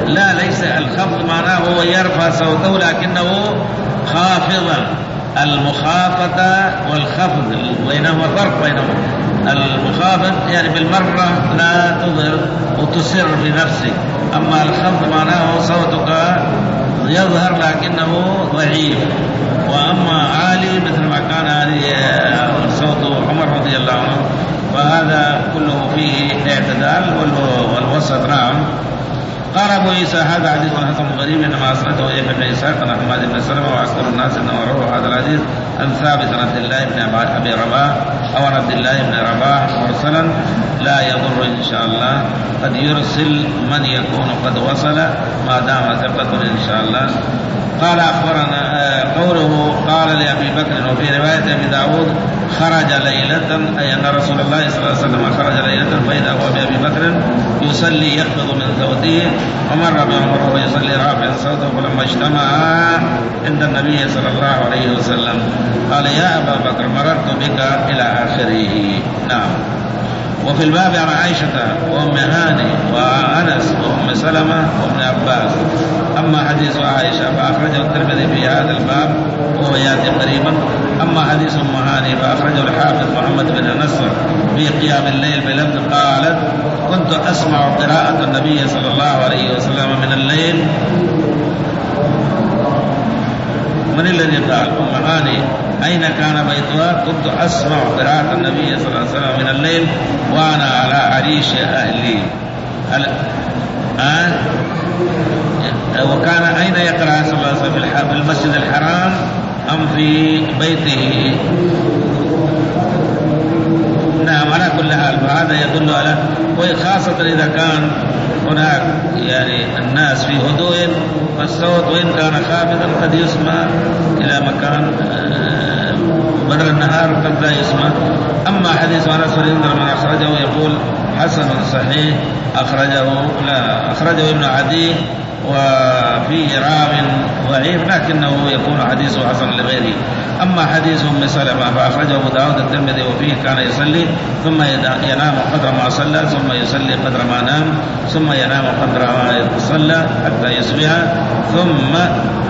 لا ليس الخفض معناه هو يرفع صوته لكنه خافضا. المخافة والخفض بينهما فرق بينهما. المخافض يعني بالمرة لا تظهر وتسر في نفسك، أما الخفض معناه صوتك يظهر لكنه ضعيف، وأما عالي مثل ما كان عالي صوت عمر رضي الله عنه، فهذا كله فيه اعتدال والوسط. نعم. قال أبو عيسى هذا حديث حسن غريب إنما أسنده يحيى بن إسحاق عن حماد بن سلمة وأكثر الناس إنما رووا هذا الحديث عن ثابت عن عبد الله بن أبي رباح أو عن عبد الله بن رباح مرسلا لا يضر إن شاء الله، قد يرسل من يكون قد وصل ما دام ثقة إن شاء الله. قال أخبرنا قوله قال لأبي بكر، وفي رواية أبي داود خرج ليلة، أي أن رسول الله صلى الله عليه وسلم خرج ليلة فإذا هو بأبي بكر يصلي يخفض من صوته، ومر بعمر وهو يصلي رافعا صوته، فلما اجتمعا عند النبي صلى الله عليه وسلم قال يا أبا بكر مررت بك إلى آخره. نعم. وفي الباب عن عائشة وأم هاني وأنس وأم سلمة وابن عباس. أما حديث عائشة فأخرجه الترمذي في هذا الباب وهو يأتي قريبا. أما حديث أم هاني فأخرجه الحافظ محمد بن نصر في قيام الليل بلفظ قالت كنت أسمع قراءة النبي صلى الله عليه وسلم من الليل. من الذي قال؟ أم هاني. أين كان بيتها؟ كنت أسمع قراءة النبي صلى الله عليه وسلم من الليل وأنا على عريش أهلي. أه؟ وكان أين يقرأ صلى الله عليه وسلم؟ في المسجد الحرام أم في بيته؟ نعم. على كل حال فهذا يدل على، وخاصة إذا كان هناك يعني الناس في هدوء فالصوت وإن كان خافضا قد يسمع إلى مكان بدر النهار قد لا يسمع. أما حديث أنس بن من أخرجه يقول حسن صحيح، أخرجه لا أخرجه ابن عدي وفيه راو ضعيف لكنه يكون حديثه حسن لغيره. أما حديث أم سلمة فأخرجه أبو داود الترمذي وفيه كان يصلي ثم ينام قدر ما صلى ثم يصلي قدر ما نام ثم ينام قدر ما صلى حتى يصبح ثم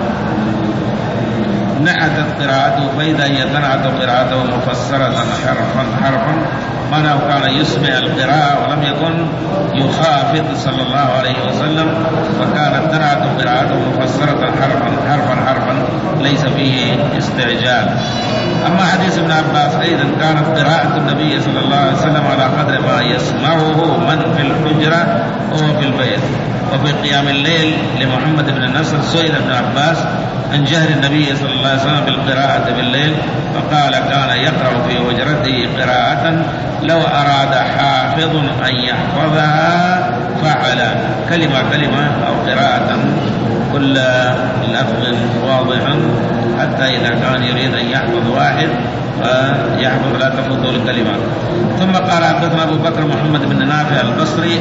نحتت قراءته فإذا هي تنعت قراءته مفسرة حرفا حرفا، معناه كان يسمع القراءة ولم يكن يخافت صلى الله عليه وسلم، فكانت تنعت قراءته مفسرة حرفا حرفا حرفا ليس فيه استعجال. أما حديث ابن عباس أيضا كانت قراءة النبي صلى الله عليه وسلم على قدر ما يسمعه من في الحجرة وهو في البيت. وفي قيام الليل لمحمد بن نصر سئل ابن عباس عن جهر النبي صلى الله عليه وسلم بالقراءة بالليل فقال كان يقرأ في حجرته قراءة لو أراد حافظ أن يحفظها فعل كلمة كلمة أو قراءة كل لفظ واضح، حتى إذا كان يريد أن يحفظ واحد فيحفظ لا تفوته الكلمة. ثم قال حدثنا أبو بكر محمد بن نافع البصري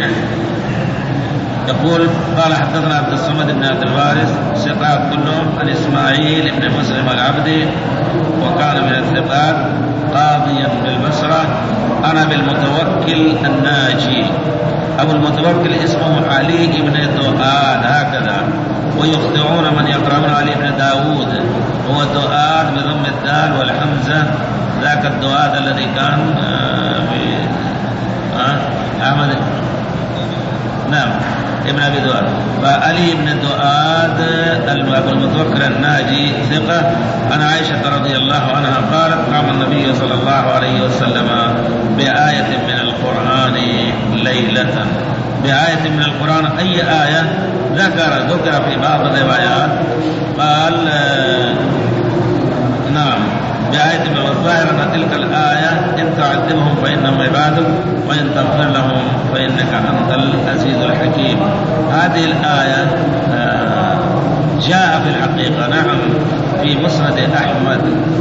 يقول قال حدثنا عبد الصمد بن عبد الوارث ثقات كلهم عن إسماعيل بن مسلم العبدي وكان من الثقات قاضيا بالبصرة. أنا بالمتوكل الناجي. أبو المتوكل اسمه علي بن دؤاد هكذا، ويخطئون من يقرأون علي بن داود، هو دؤاد بضم الدال والحمزة، ذاك الدؤاد الذي كان في أحمد نعم ابن أبي دؤاد. فعلي بن دؤاد أبو المتوكل الناجي ثقة. عن عائشة رضي الله عنها قالت قام النبي صلى الله عليه وسلم بآية من القرآن ليلة. بآية من القرآن أي آية؟ ذكر ذكر في بعض الروايات قال نعم بآية من الظاهر أن تلك الآية إن تعذبهم فإنهم عبادك وإن تغفر لهم فإنك أنت العزيز الحكيم. هذه الآية جاء في الحقيقة نعم في مسند أحمد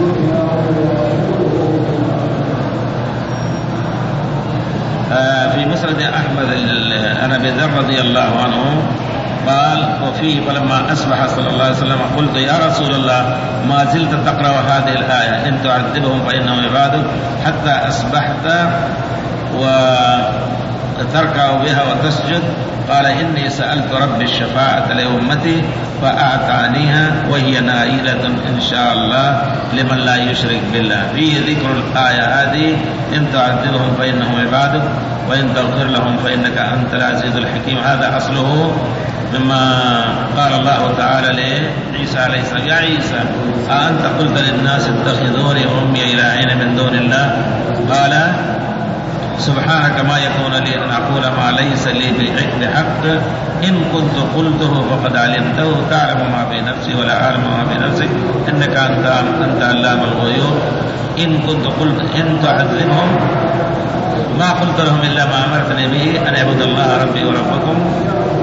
في مسند أحمد عن أبي ذر رضي الله عنه قال وفيه فلما أصبح صلى الله عليه وسلم قلت يا رسول الله ما زلت تقرأ هذه الآية إن تعذبهم فإنهم عبادك حتى أصبحت و تركع بها وتسجد. قال إني سألت رب الشفاعة لأمتي فأعطانيها وهي نائلة إن شاء الله لمن لا يشرك بالله. فيه ذكر الآية هذه: إن تعذبهم فإنهم عبادك وإن تغفر لهم فإنك أنت العزيز الحكيم. هذا أصله مما قال الله تعالى لعيسى عليه السلام: يا عيسى أأنت قلت للناس اتخذوني وأمي إلهين من دون الله؟ قال: سبحانك ما يكون لي أن أقول ما ليس لي بحق، إن كنت قلته فقد علمته، تعلم ما في نفسي ولا أعلم ما في نفسك، إنك أنت أنت علام الغيوب. إن كنت قلت إن تعذبهم ما قلت لهم إلا ما أمرتني به أن اعبدوا الله ربي وربكم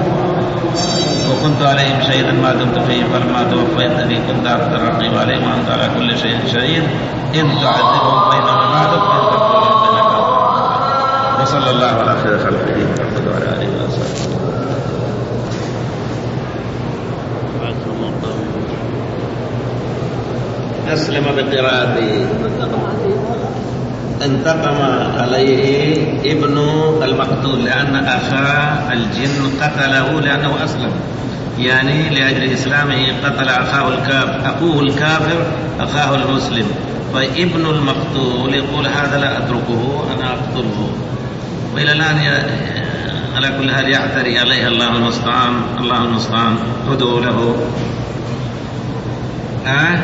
وكنت عليهم شهيدا ما دمت فيهم فلما توفيتني كنت أنت الرقيب عليهم وأنت على كل شيء شهيد. إن تعذبهم فإنهم عبادك وإن تغفر لهم فإنك أنت. وصلى الله على خير خلقه محمد وعلى آله وصحبه. أسلم بقراءته. انتقم عليه ابن المقتول لأن أخاه الجن قتله لأنه أسلم، يعني لأجل إسلامه قتل أخاه الكافر، أخوه الكافر أخاه المسلم. فابن المقتول يقول: هذا لا أتركه، أنا أقتله. وإلى الآن على كل حال يعتري عليه الله المستعان. الله المستعان. ادعوا له. أه؟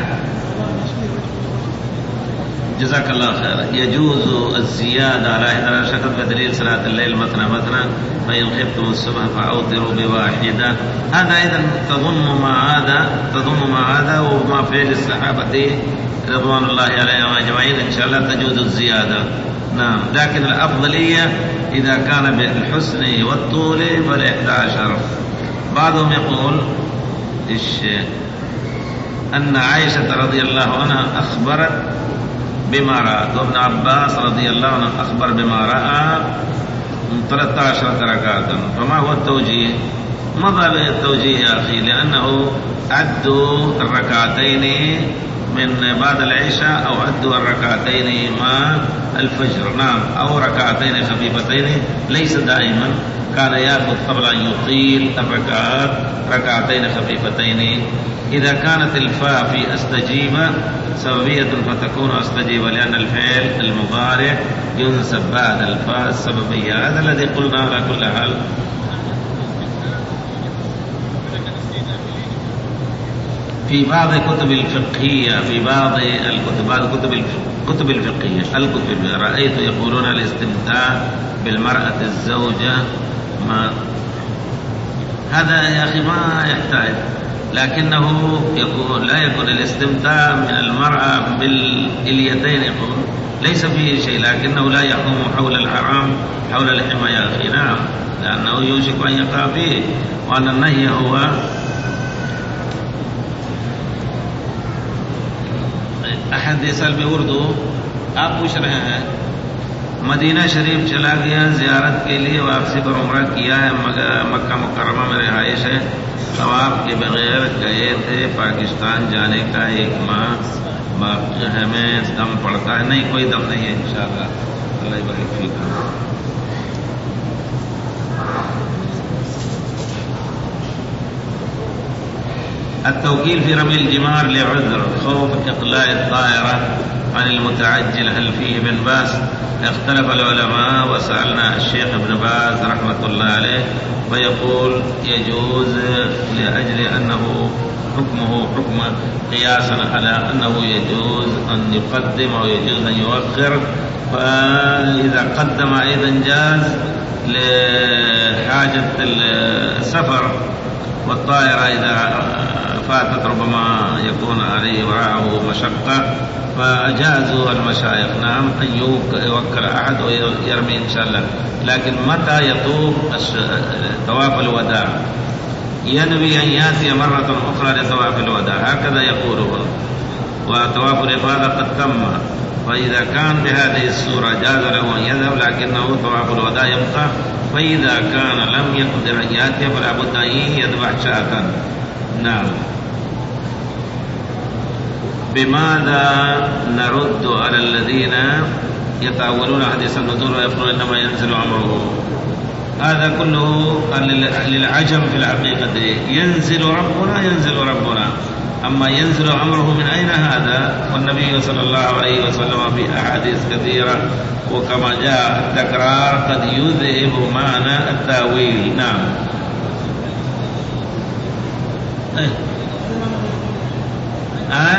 جزاك الله خيرا. يجوز الزيادة على إحدى عشرة بدليل صلاة الليل مثنى مثنى، فإن خفتم الصبح فأوتروا بواحدة. هذا أيضا تضم مع هذا تضم مع هذا وما فعل الصحابة رضوان الله عليهم أجمعين. إن شاء الله تجوز الزيادة. نعم، لكن الأفضلية إذا كان بالحسن والطول فالإحدى عشر. بعضهم يقول إيش أن عائشة رضي الله عنها أخبرت بما رأت، وابن عباس رضي الله عنه أخبر بما رأى من ثلاث عشرة ركعة. فما هو التوجيه؟ مضى بالتوجيه يا أخي، لأنه عدوا الركعتين من بعد العشاء أو عدوا الركعتين مع الفجر. نعم، أو ركعتين خفيفتين، ليس دائما، كان يأخذ قبل أن يطيل الركعات ركعتين خفيفتين. إذا كانت الفاء في أستجيب سببية فتكون أستجيب، لأن الفعل المضارع ينسب بعد الفاء السببية. هذا الذي قلنا على كل حال. في بعض الكتب الفقهية في بعض الكتب بعض الكتب الكتب الفقهية الكتب رأيت يقولون الاستمتاع بالمرأة الزوجة. ما هذا يا أخي ما يحتاج، لكنه يقول لا يكون الاستمتاع من المرأة بالإليتين، يقول ليس فيه شيء، لكنه لا يقوم حول الحرام حول الحمى يا أخي. نعم، لأنه يوشك أن يقع فيه، وأن النهي هو أحد يسأل بأردو आप पूछ रहे हैं मदीना शरीफ चला गया ज़ियारत के लिए, वापसी पर उम्रा किया है, मगर मक्का मुकर्रमा में रिहाइश है, तवाफ के बगैर गए थे, पाकिस्तान जाने का एक माह बाकी है, में दम पड़ता है? नहीं, कोई दम नहीं है इंशाअल्लाह। अल्लाह बारिक फीक। التوكيل في رمي الجمار لعذر خوف إقلاع الطائرة عن المتعجل، هل فيه ابن باس؟ اختلف العلماء، وسألنا الشيخ ابن باز رحمة الله عليه ويقول يجوز، لأجل أنه حكمه حكم قياسا على أنه يجوز أن يقدم أو يجوز أن يؤخر، فإذا قدم أيضا جاز لحاجة السفر، والطائرة إذا فاتت ربما يكون عليه وراءه مشقة، فأجازوا المشايخ نعم أن يوكل أحد ويرمي إن شاء الله. لكن متى يطوف طواف الوداع؟ ينوي أن يأتي مرة أخرى لطواف الوداع، هكذا يقوله، وطواف الإفاضة قد تم، فإذا كان بهذه الصورة جاز له أن يذهب، لكنه طواف الوداع يبقى. فإذا كان لم يقدر أن يأتي فلا بد أن يذبح شاة. نعم. بماذا نرد على الذين يتأولون حديث النزول ويقولون إنما ينزل أمره؟ هذا كله للعجم في الحقيقة. ينزل ربنا ينزل ربنا، أما ينزل أمره من أين هذا؟ والنبي صلى الله عليه وسلم في أحاديث كثيرة وكما جاء التكرار قد يذهب معنى التأويل. نعم. ها؟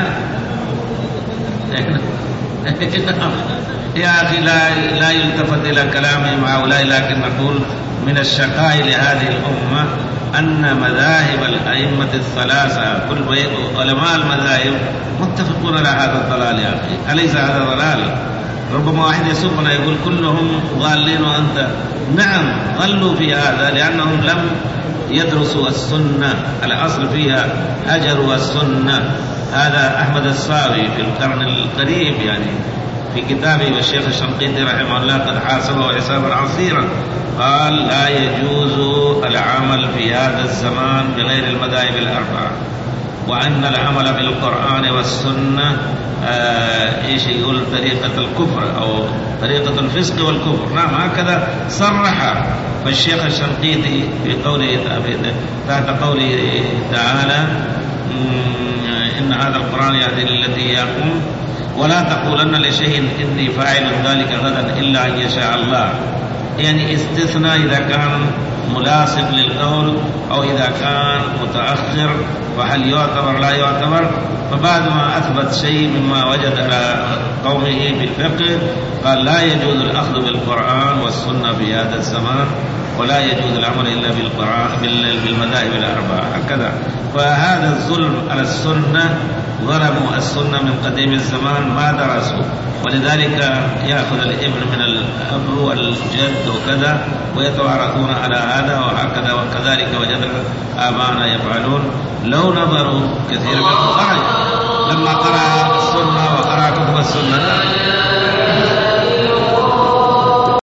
يا أخي لا لا يلتفت إلى كلامهم هؤلاء، لكن نقول من الشقاء لهذه الأمة أن مذاهب الأئمة الثلاثة كل علماء المذاهب متفقون على هذا الضلال. يا أخي أليس هذا ضلال؟ ربما واحد يسبنا يقول كلهم ضالين وأنت. نعم ضلوا في هذا لأنهم لم يدرسوا السنة، الأصل فيها هجروا السنة. هذا أحمد الصاوي في القرن القريب يعني في كتابه، والشيخ الشنقيطي رحمه الله قد حاسبه حسابا عصيرا، قال لا يجوز العمل في هذا الزمان بغير المذاهب الأربعة، وأن العمل بالقرآن والسنة آه إيش يقول طريقة الكفر أو طريقة الفسق والكفر. نعم هكذا صرح. فالشيخ الشنقيطي في قوله تحت قوله تعالى إن هذا القرآن يهدي للتي هي أقوم ولا تقولن لشيء إني فاعل ذلك غدا إلا أن يشاء الله، يعني استثناء إذا كان ملاصق للقول أو إذا كان متأخر فهل يعتبر لا يعتبر. فبعد ما أثبت شيء مما وجد على قومه في الفقه قال لا يجوز الأخذ بالقرآن والسنة في هذا الزمان، ولا يجوز العمل إلا بالقرآن بالمذاهب الأربعة هكذا. فهذا الظلم على السنة، ظلموا السنة من قديم الزمان ما درسوا، ولذلك يأخذ الابن من الأب والجد وكذا ويتوارثون على هذا وهكذا، وكذلك وجدنا آباءنا يفعلون. لو نظروا كثير من خرج لما قرأ السنة وقرأ كتب السنة